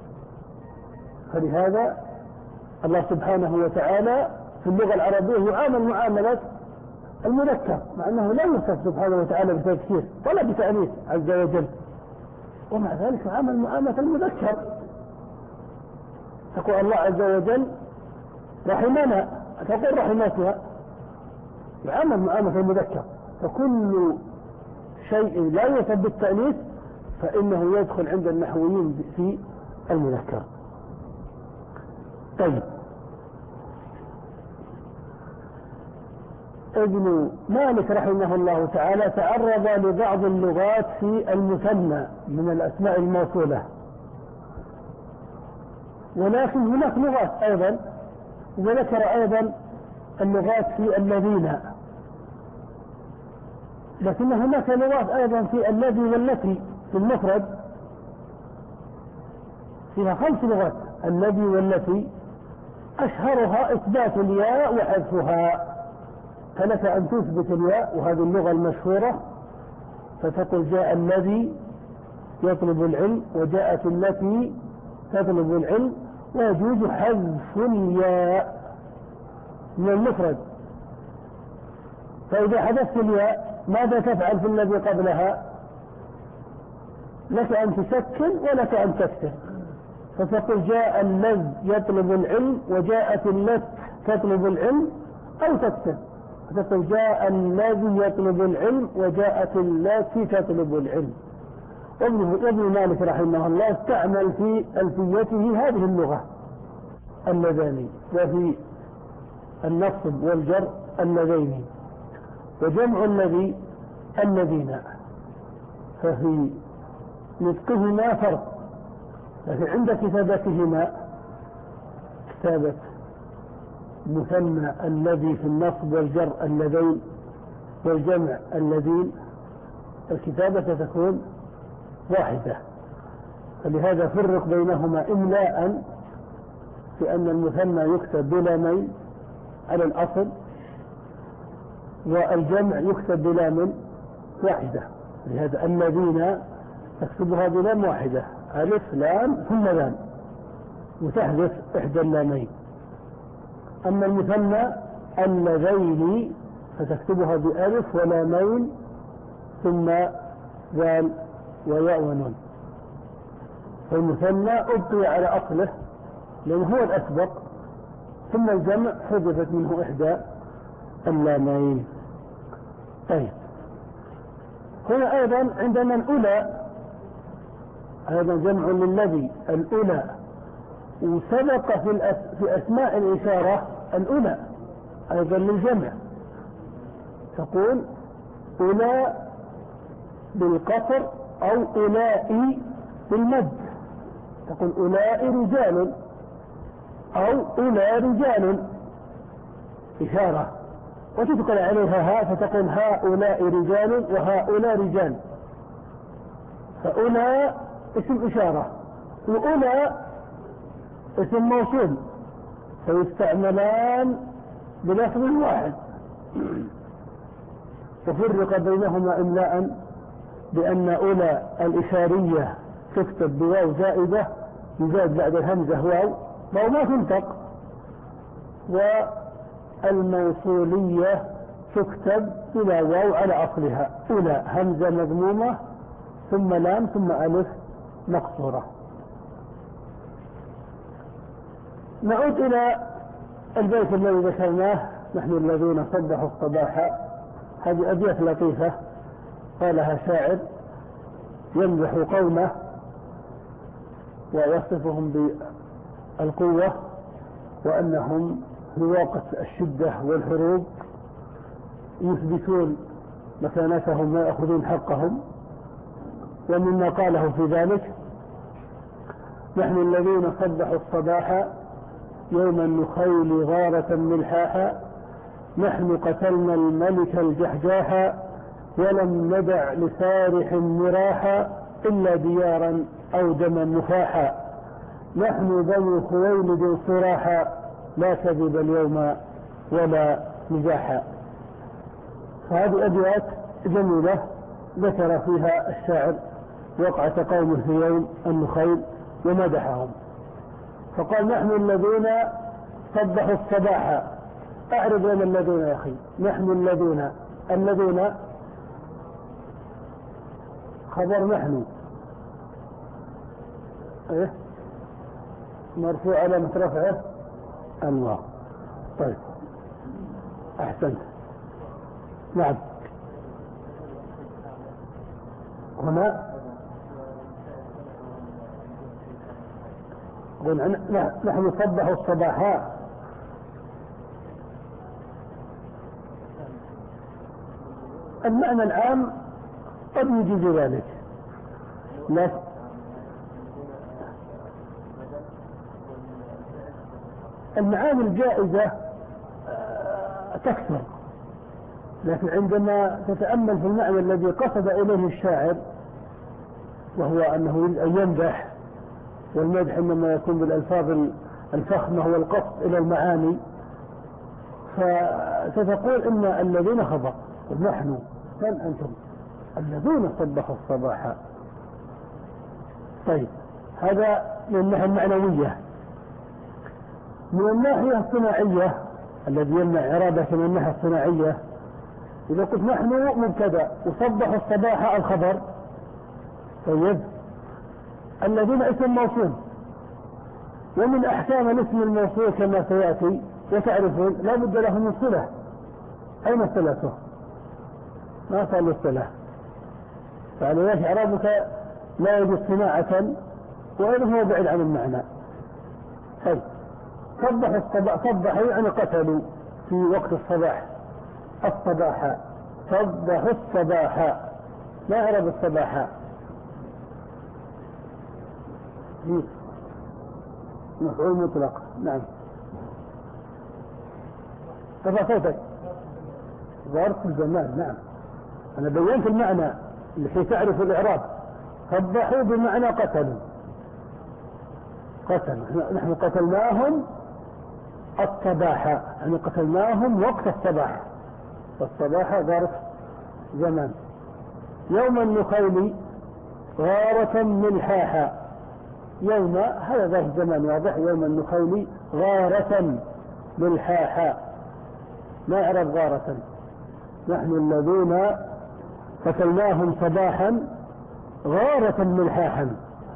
فلهذا الله سبحانه وتعالى في اللغة العربية يعامل معاملة المذكر، مع أنه لا يوصف سبحانه وتعالى بتذكير ولا بتأنيث عز وجل، ومع ذلك يعامل معاملة المذكر. تقول الله عز وجل: رحمنا، تقول رحمتها، يعامل معاملة المذكر. فكل شيء لا يوصف بالتأنيث فإنه يدخل عند النحويين في المذكر. طيب، ابن مالك رحمه الله تعالى تعرض لبعض اللغات في المثنى من الأسماء الموصولة، ولكن هناك لغات أيضا، وذكر أيضا اللغات في الذين، لكن هناك لغات أيضا في الذي والتي في المفرد، فيها خمس لغات: الذي والتي، أشهرها إثبات الياء وحذفها، فلك أن تثبت الياء وهذه اللغة المشهورة، فتقول: جاء الذي يطلب العلم، وجاءت التي تطلب العلم، ويجوز حذف الياء من المفرد. فإذا حذفت الياء ماذا تفعل في الذي قبلها؟ لك أن تسكن ولك أن تكسر، فتقول: جاء الذي يطلب العلم، وجاءت التي تطلب العلم، أو تكسر فتقول: جاء الذي يطلب العلم، وجاءت التي تطلب العلم. وابن مالك رحمه الله استعمل في ألفيته هذه اللغة اللذان، وفي النصب والجر اللذين، وجمع الذي الذين، ففي نطقهما فرق، لكن عند كتابتهما كتابة مثنى الذي في النصب والجر اللذين والجمع الذين الكتابة تكون واحدة، فلهذا فرق بينهما إملاء، في أن المثنى يكتب بلامين على الأصل، والجمع يكتب بلام واحدة، لهذا الذين تكتبها بلام واحدة، ألف لام ثم لام، وتحذف إحدى اللامين. أما المثنى اللذين فتكتبها بألف ولامين ثم ذال وياء ونون. فالمثنى أبقي على أصله لأنه هو الأسبق، ثم الجمع حذفت منه إحدى اللامين. طيب، هنا أيضا عندنا الأولى، هذا جمع للذي، الأولى، وسبق في, الأس... في أسماء الإشارة الأولى أيضا للجمع، تقول أولى بالقصر أو أولئي بالمد، تقول أولئي رجال أو أولى رجال، إشارة وتدخل عليها هاء فتقول هؤلاء رجال وهؤلاء رجال، فأولى اسم إشارة وأولى اسم موصول فيستعملان بلفظ واحد. وفرق بينهما إملاء بأن أولى الإشارية تكتب بواو زائدة يزاد بعد الهمزة واو واو ما تنطق، والموصولية تكتب بلا واو على أصلها، أولى همزة مضمومة ثم لام ثم ألف مقصورة. نعود إلى البيت الذي ذكرناه نحن الذين صبحوا الصباح. هذه أبيات لطيفة قالها شاعر يمدح قومه ويصفهم بالقوة وأنهم في وقت الشدة والحروب يثبتون مكانتهم ويأخذون حقهم. ومما قاله في ذلك: نحن الذين صبحوا الصباح يوم النخيل غارة ملحاحا، نحن قتلنا الملك الجحجاح ولم ندع لسارح مراحا إلا ديارا أو دما نفاحا، نحن بني خويلد صراحا لا كذب اليوم ولا مزاحا. فهذه أبيات جميلة ذكر فيها الشاعر وقعة قوم في يوم النخيل ومدحهم، فقال: نحن الذين صبحوا الصباح. أعرض من الذين يا أخي. نحن الذين، الذين خبر نحن إيه مرفوع علامة رفعه الواو. طيب أحسنت. نعم هنا نحن صبحوا الصباح. المعنى العام قد يجيز ذلك، لا المعاني الجائزة تكثر، لكن عندما تتأمل في المعنى الذي قصد إليه الشاعر وهو أنه يريد أن يمدح، والمدح إنما يكون بالألفاظ الفخمة والقصد إلى المعاني، فستقول إن الذين خبر نحن من أنتم الذين صبحوا الصباح. طيب هذا من الناحية المعنوية. من الناحية الصناعية الذي يمنع إرادة من الناحية الصناعية، إذا قلت نحن مبتدأ وصبحوا الصباح الخبر، طيب الذين اسم موصول، ومن أحكام الاسم الموصول كما سيأتي وتعرفون لا بد له من صلة. أين صلته؟ ما صار الصلة، فعلى إعرابك لا يجوز صناعة وإنه هو بعيد عن المعنى. طيب صبحوا الصباح، صبحوا يعني قتلوا في وقت الصباح، الصباح صبحوا الصباح، ما أعرب الصباح مفعول مطلق. نعم ترفع صوتك. ظرف الزمان. نعم أنا بينت المعنى لكي تعرف الإعراب. صبحوا بمعنى قتلوا، قتلوا نحن قتلناهم الصباح يعني قتلناهم وقت الصباح، والصباح ظرف زمان. يوم النخيل غارة ملحاحا، يوم هذا ظرف زمان واضح. يوم النخيل غارة ملحاحا، ما أعرف غارة. نحن الذين قتلناهم صباحا غارة ملحاحا.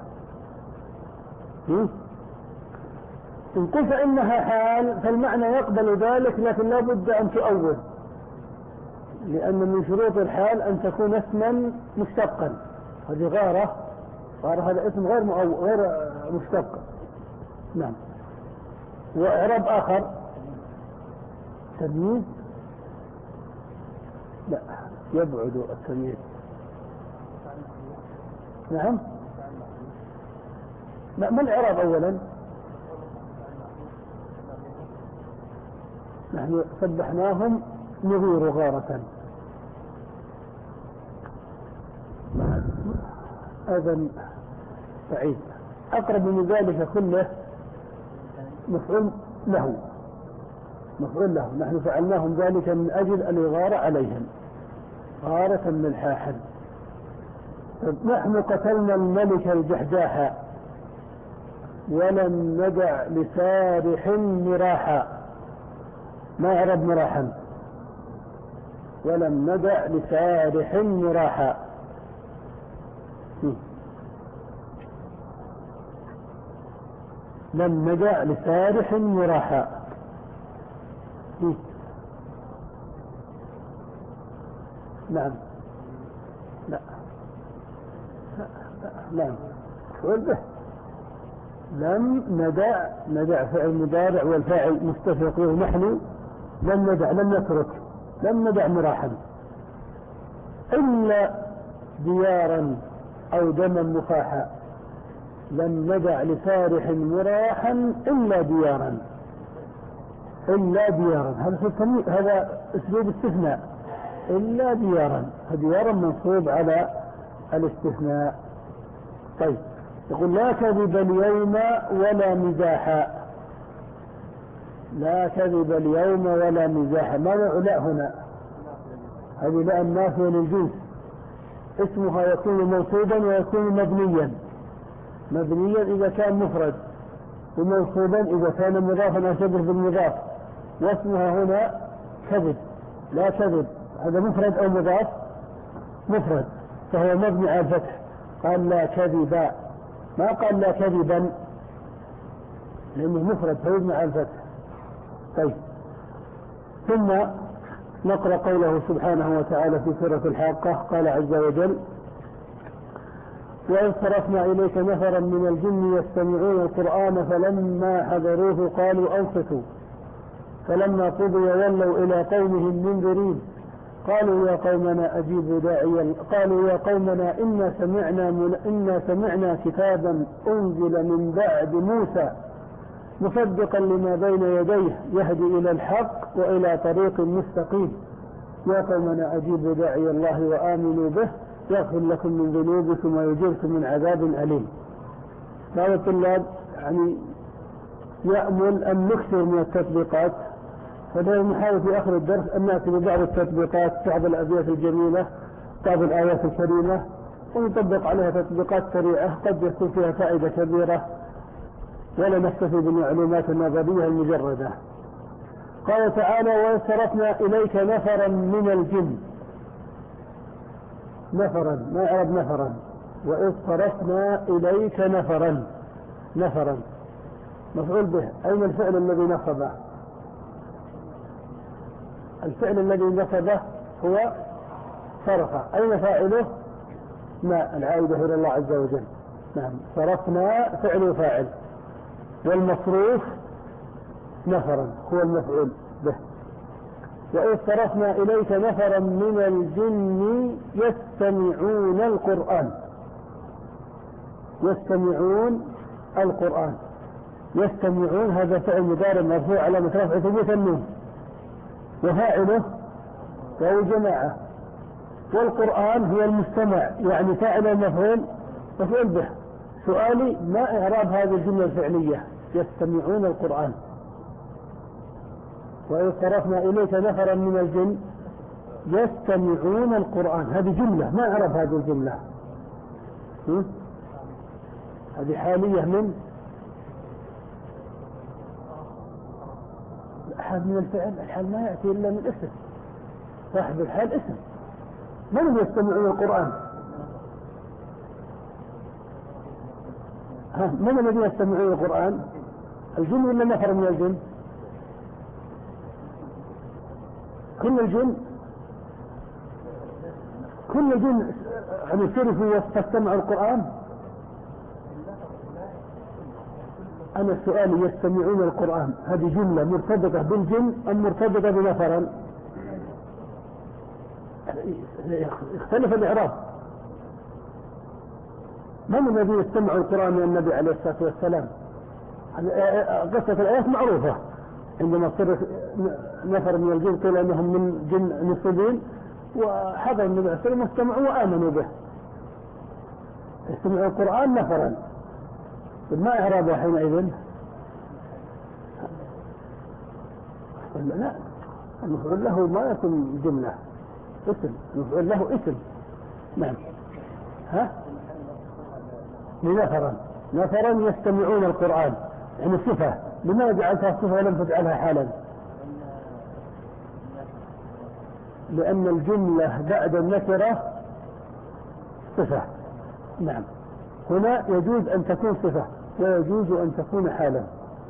إن قلت إنها حال فالمعنى يقبل ذلك، لكن لا بد أن تؤول، لأن من شروط الحال أن تكون اسما مشتقا. هذه غارة، غارة هذا اسم غير مؤول غير مشتق. نعم. وإعراب آخر تمييز، لا يبعد التمييز. نعم لا ما الإعراب أولا؟ نحن صبحناهم نغير غارة. أيضا بعيد. أقرب من ذلك كله مفعول له، مفعول له. نحن فعلناهم ذلك من أجل الإغارة عليهم غارة ملحاحا. نحن قتلنا الملك الجحجاح ولم ندع لسارح مراحا. ما عرب مراحا؟ ولم ندع لسارح مراحا. لم ندع لسارح مراحا. نعم لا نعم فعل به. لم ندع، ندع فعل مضارع والفاعل مستفق نحن. لم ندع لم نترك، لم ندع مراحا إلا ديارا أو دما مفاحا. لم ندع لسارح مراحا إلا ديارا، إلا ديارا. هذا هذا أسلوب استثناء. إلا ديارا، فديارا منصوب على الاستثناء. طيب يقول لا كذب اليوم ولا مزاحا. لا كذب اليوم ولا مزاحا. ماذا لا هنا؟ هذه لا النافية للجنس، اسمها يكون منصوبا ويكون مبنيا. مبنيا إذا كان مفرد، ومنصوبا إذا كان مضافا أو شبه بالمضاف. واسمها هنا كذب، لا كذب. هذا مفرد أو مضاف؟ مفرد، فهو مبني على الفتح. قال لا كذبا، ما قال لا كذبا لأنه مفرد فيبني على الفتح. طيب ثم نقرأ قوله سبحانه وتعالى في سورة الحاقة. قال عز وجل وإذ صرفنا إليك نفرا من الجن يستمعون القرآن فلما حضروه قالوا أنصتوا فلما قضي ولوا إلى قومهم منذرين قالوا يا قومنا أجيبوا داعي قالوا يا قومنا إنا سمعنا من إنا سمعنا كتابا أنزل من بعد موسى مصدقا لما بين يديه يهدي إلى الحق وإلى طريق مستقيم يا قومنا أجيبوا داعي الله وآمنوا به يغفر لكم من ذنوبكم ويجيركم من عذاب أليم. بعض الطلاب يعني يأمل أن نكثر من التطبيقات، فنحن نحاول في آخر الدرس أن نأتي ببعض التطبيقات، بعض الأبيات الجميلة، بعض الآيات الكريمة، ونطبق عليها تطبيقات سريعة قد يكون فيها فائدة كبيرة ولا نكتفي بالمعلومات النظرية المجردة. قال تعالى وإذ صرفنا إليك نفرا من الجن. نفرا، ما يعرف نفرا. وإذ صرفنا إليك نفرا. نفرا مفعول به. أين الفعل الذي نصبه؟ الفعل الذي نصبه هو صرف. أين فاعله؟ ما العائدة إلى الله عز وجل. نعم صرفنا فعل وفاعل، والمصروف نفرا هو المفعول به. وإذ صرفنا إليك نفرا من الجن يستمعون القرآن. يستمعون القرآن. يستمعون هذا فعل مضارع مرفوع علامة رفعه ثبوت النون وفاعله وهو جماعة، والقرآن هو المستمع يعني فاعل المفعول مفعول به. سؤالي ما إعراب هذه الجملة الفعلية يستمعون القرآن؟ وإذ صرفنا إليك نفرا من الجن يستمعون القرآن، هذه جملة ما إعراب هذه الجملة؟ هذه حالية من أحد من الفعل. الحال ما يأتي إلا من اسم صاحب الحال، اسم. من يستمعون القرآن؟ ها من الذين يستمعون القرآن؟ الجن ولا نفر من الجن؟ كل الجن، كل الجن يعني صرفوا واستمعوا القرآن. أنا السؤال يستمعون القرآن هذه جملة مرتبطة بالجن أم مرتبطة بنفرا؟ اختلف الإعراب. من الذي يستمع القرآن من النبي عليه الصلاة والسلام؟ قصة الآيات معروفة. عندما صرف نفر من الجن قيل أنهم من جن نصيبين، وحضر النبي صلى الله عليه وسلم واستمعوا وآمنوا به. استمعوا القرآن نفرا، ما إعرابه حينئذ؟ لا، المفعول له ما يكون جملة، اسم، المفعول له اسم. نعم. ها؟ لنفرا، نفرا يستمعون القرآن، يعني صفة. لماذا جعلتها صفة ولم تجعلها حالا؟ لأن الجملة بعد النكرة صفة. نعم. هنا يجوز أن تكون صفة ويجوز أن تكون حالا،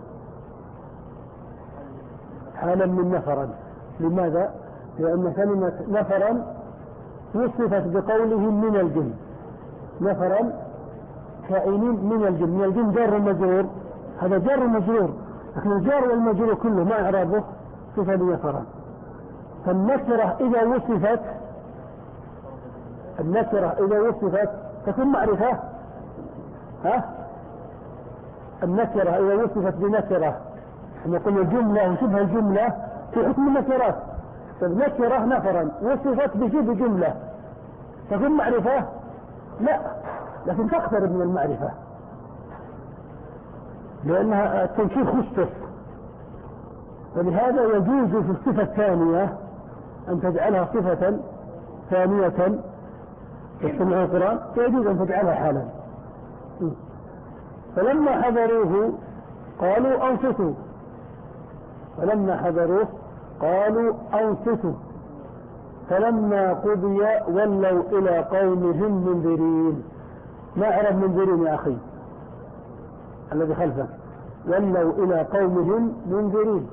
حالا من نفرا. لماذا؟ لأن كلمة نفرا وصفت بقولهم من الجن، نفرا كائنين من الجن، من الجن جار ومجرور، هذا جار ومجرور، لكن الجار والمجرور كله ما إعرابه؟ صفة لنفرا. فالنكرة إذا وصفت، النكرة إذا وصفت تكون معرفة. ها؟ النكرة إذا وصفت بنكرة، احنا قلنا الجملة وشبه الجملة في حكم النكرات، فالنكرة نفرا وصفت بشبه جملة تكون معرفة؟ لا، لكن تقترب من المعرفة، لأنها التنكير خصص. ولهذا يجوز في الصفة الثانية أن تجعلها صفة ثانية تستمع القرآن، يجوز أن تجعلها حالا. فلما حضروه قالوا أنصتوا، فلما حضروه قالوا أنصتوا، فلما قضي ولوا إلى قومهم منذرين. ما عرف منذرين يا أخي الذي خلفه؟ ولوا إلى قومهم منذرين،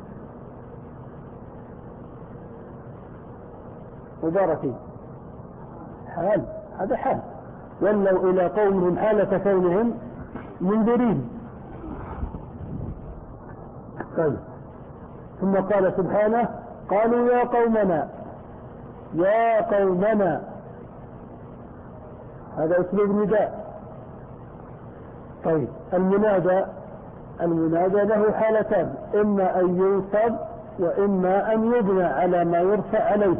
مباركين، حال، هذا حال. ولوا إلى قومهم حالة كونهم منذرين. طيب، ثم قال سبحانه قالوا يا قومنا، يا قومنا، هذا أسلوب نداء. طيب، المنادى، المنادى له حالتان، إما أن ينصب وإما أن يبنى على ما يرفع عليه.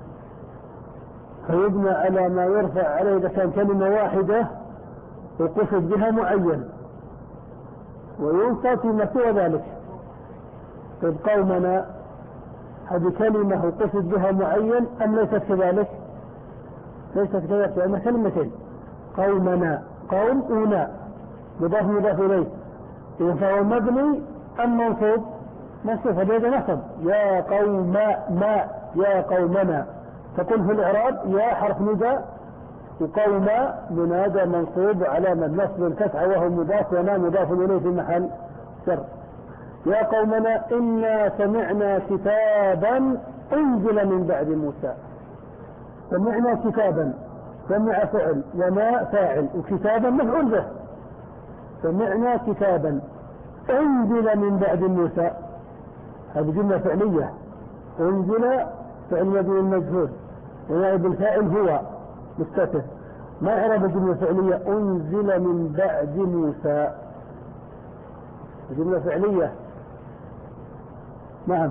فيبنى على ما يرفع عليه إذا كان كلمة واحدة وقصد بها معين، وينصب فيما سوى ذلك. طيب، قومنا هذه كلمة وقصد بها معين أم ليست كذلك؟ ليست كذلك، لأنها كلمتين. قومنا، قوم أونا، مضاف مضاف إليه، إذا فهو مبني أم منصوب؟ منصوب، هذا نصب. يا قوم ما، يا قومنا، تقول في الإعراب يا حرف نداء، وقوم منادى منصوب على من نصب الفتح وهو مضاف، وما مضاف إليه في محل شر. يا قومنا إنا سمعنا كتابا أنزل من بعد موسى. سمعنا كتابا، سمع فعل وما فاعل، وكتابا مفعول به. سمعنا كتابا أنزل من بعد موسى، هذه جملة فعلية. أنزل فعل مبني المجهول، ونائب الفاعل هو مستتر. ما إعراب الجملة فعلية أنزل من بعد موسى؟ جملة فعلية. نعم،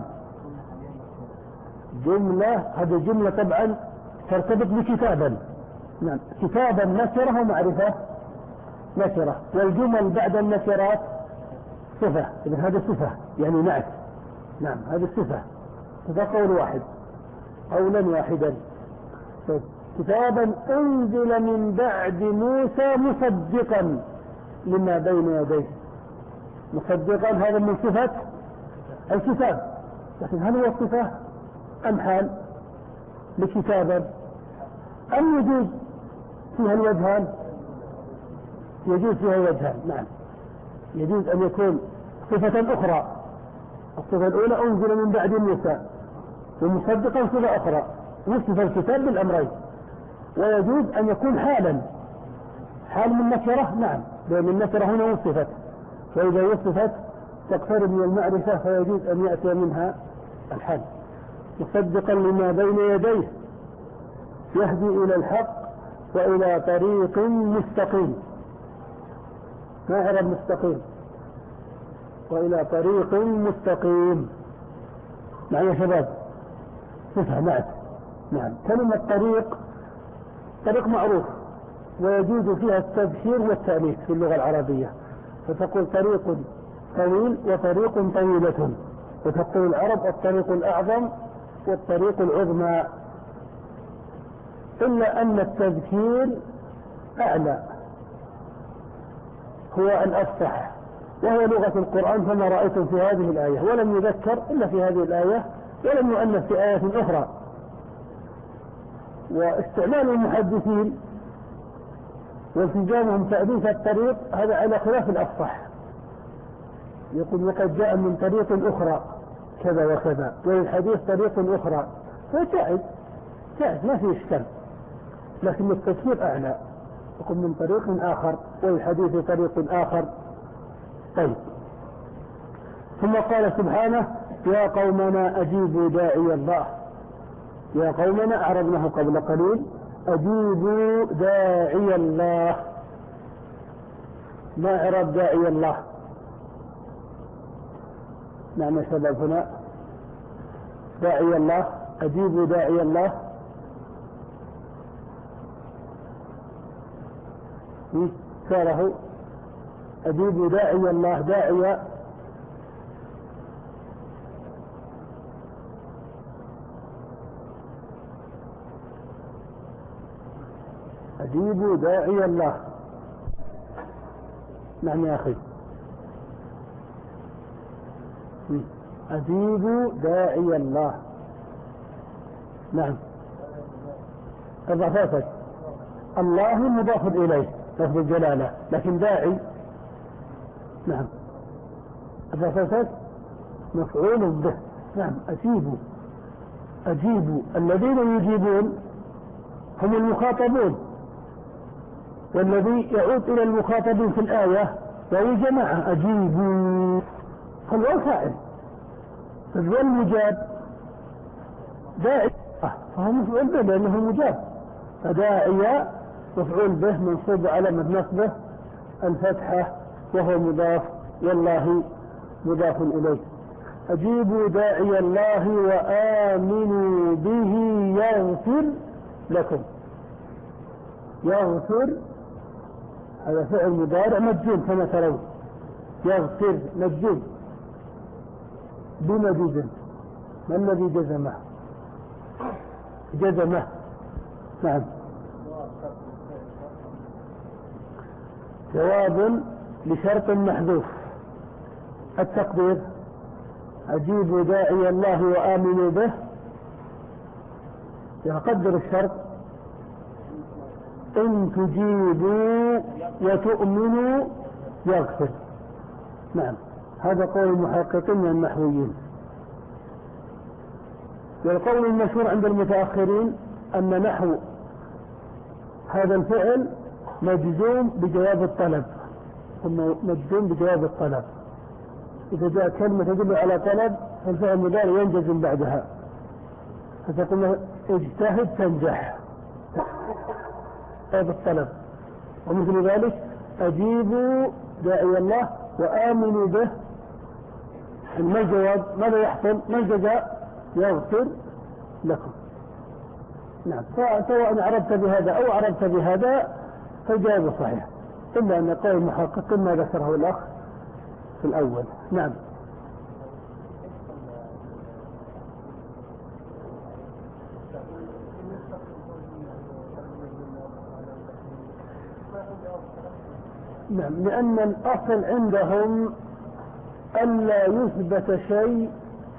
جملة، هذه جملة طبعا ترتبط بكتابا. نعم، كتابا نكرة ومعرفة نكرة، والجمل بعد النكرات صفة، إذن هذا صفة يعني نعت. نعم، هذه صفة، هذا قول واحد، قولا واحدا. كتابا أنزل من بعد موسى مصدقا لما بين يديه. مصدقا هذا من صفة الكتاب، لكن هل هو صفة أم حال لكتابا؟ أم يجوز فيها الوجهان؟ يجوز فيها الوجهان. نعم، يجوز أن يكون صفة أخرى. الصفة الأولى أنزل من بعد موسى، ومصدقا صفة أخرى، وصف الكتاب بالأمرين. ويجوز أن يكون حالا، حال من نكرة. نعم، لأن النكرة هنا وصفت، فإذا وصفت تقترب من المعرفة، فيجوز أن يأتي منها الحال. مصدقا لما بين يديه يهدي إلى الحق وإلى طريق مستقيم. ما هو مستقيم؟ وإلى طريق مستقيم. نعم يا شباب نفهم. نعم كلمة طريق طريق معروف ويجوز فيها التبشير والتأنيث في اللغة العربية، فتقول طريق طويل وطريق طويلة، وتقول العرب الطريق الأعظم والطريق العظمى، إلا أن التذكير أعلى هو الأفصح وهو لغة القرآن كما رأيتم في هذه الآية، ولم يذكر إلا في هذه الآية ولم يؤنث في آية أخرى. واستعمال المحدثين والتزامهم تأليف الطريق هذا على خلاف الأفصح، يقول وقد جاء من طريق أخرى كذا وكذا، وللحديث طريق أخرى، فجائز جائز ما في إشكال، لكن التذكير أعلى، يقول من طريق آخر والحديث طريق آخر. طيب ثم قال سبحانه يا قومنا أجيبوا داعي الله. يا قومنا أعرضناه قبل قليل، أجيبوا داعي الله. ما إعراب داعي الله؟ نعم يا شباب هنا داعي الله، أجيبوا داعي الله. ساره أجيبوا داعي الله. داعي أجيبوا داعي الله. نعم يا أخي أجيبوا داعي الله. نعم إضافات الله مضاف إليه لفظ الجلالة، لكن داعي نعم إضافات مفعول به. نعم أجيبوا أجيبوا الذين يجيبون هم المخاطبون، والذي يعود إلى المخاطبين في الآية وهو جماعة أجيبوا، فالواو فاعل، والمجاب داعي فهو مفعول به لأنه مجاب، فداعي مفعول به منصوب على نصبه الفتحة وهو مضاف، والله مضاف إليه. أجيبوا داعي الله وآمنوا به يغفر لكم. يغفر هذا فعل مضارع مجزوم كما ترون، يغفر مجزوم بما جزم. ما الذي جزمه؟ جزمه نعم جواب لشرط محذوف. التقدير أجيبوا داعي الله وآمنوا به، يقدر الشرط إن تجيبوا وتؤمنوا يغفر. نعم هذا قول المحققين من النحويين. والقول المشهور عند المتأخرين أن نحو هذا الفعل مجزوم بجواب الطلب، ثم مجزوم بجواب الطلب. إذا جاء كلمة تدل على طلب فالفعل المضارع ينجزم بعدها، فتقول اجتهد تنجح هذا الطلب. ومثل ذلك أجيبوا داعي الله وآمنوا به، ما الجواب؟ ماذا يحصل؟ ما الجزاء؟ يغفر لكم. نعم سواء عربت بهذا أو عربت بهذا فالجواب صحيح، إلا أن قول المحقق ما ذكره الأخ في الأول. نعم نعم لأن الأصل عندهم ألا يثبت شيء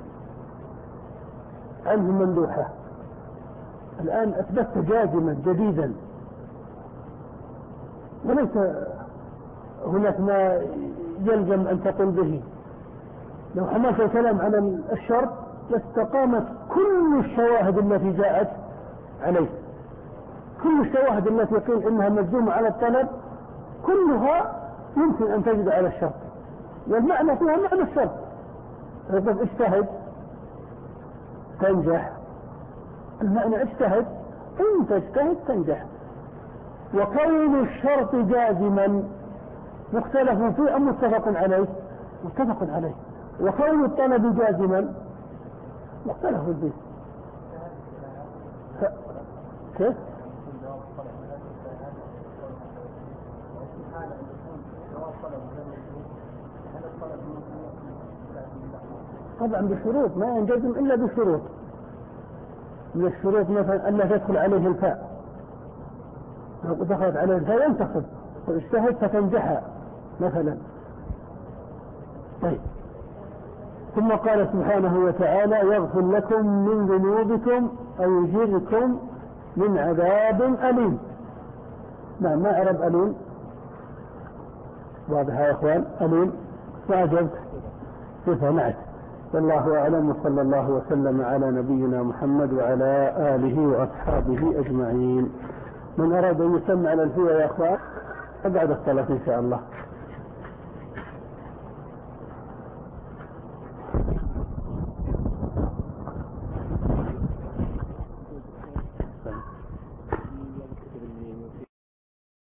عنه مندوحة. الآن أثبت جازما جديدا وليس هناك ما يلزم أن تقول به. لو حملت الكلام على الشرط لاستقامت كل الشواهد التي جاءت عليه، كل الشواهد التي قيل إنها مجزومة على الطلب كلها يمكن أن تجد على الشرط، والمعنى فيها معنى الشرط. يقول اجتهد تنجح، المعنى اجتهد، انت اجتهد تنجح. وكون الشرط جازما مختلف فيه أم متفق عليه؟ متفق عليه. وكون الطلب جازما مختلف الدين. ف... كيف؟ طبعا بشروط، ما ينجزم إلا بشروط. من الشروط مثلا ألا تدخل عليه الفاء، لو دخلت عليه الفاء ينتصب واجتهد فتنجحها مثلا. طيب، ثم قال سبحانه وتعالى يغفر لكم من ذنوبكم أو يجيركم من عذاب أليم. نعم، ما أعرب أليم؟ واضح يا إخوان؟ أليم وأجبت صفة نعت. والله أعلم، وصلى الله وسلم على نبينا محمد وعلى آله وأصحابه أجمعين. من أراد أن يسمع على الفيا يا أخوان فبعد الصلاة إن شاء الله.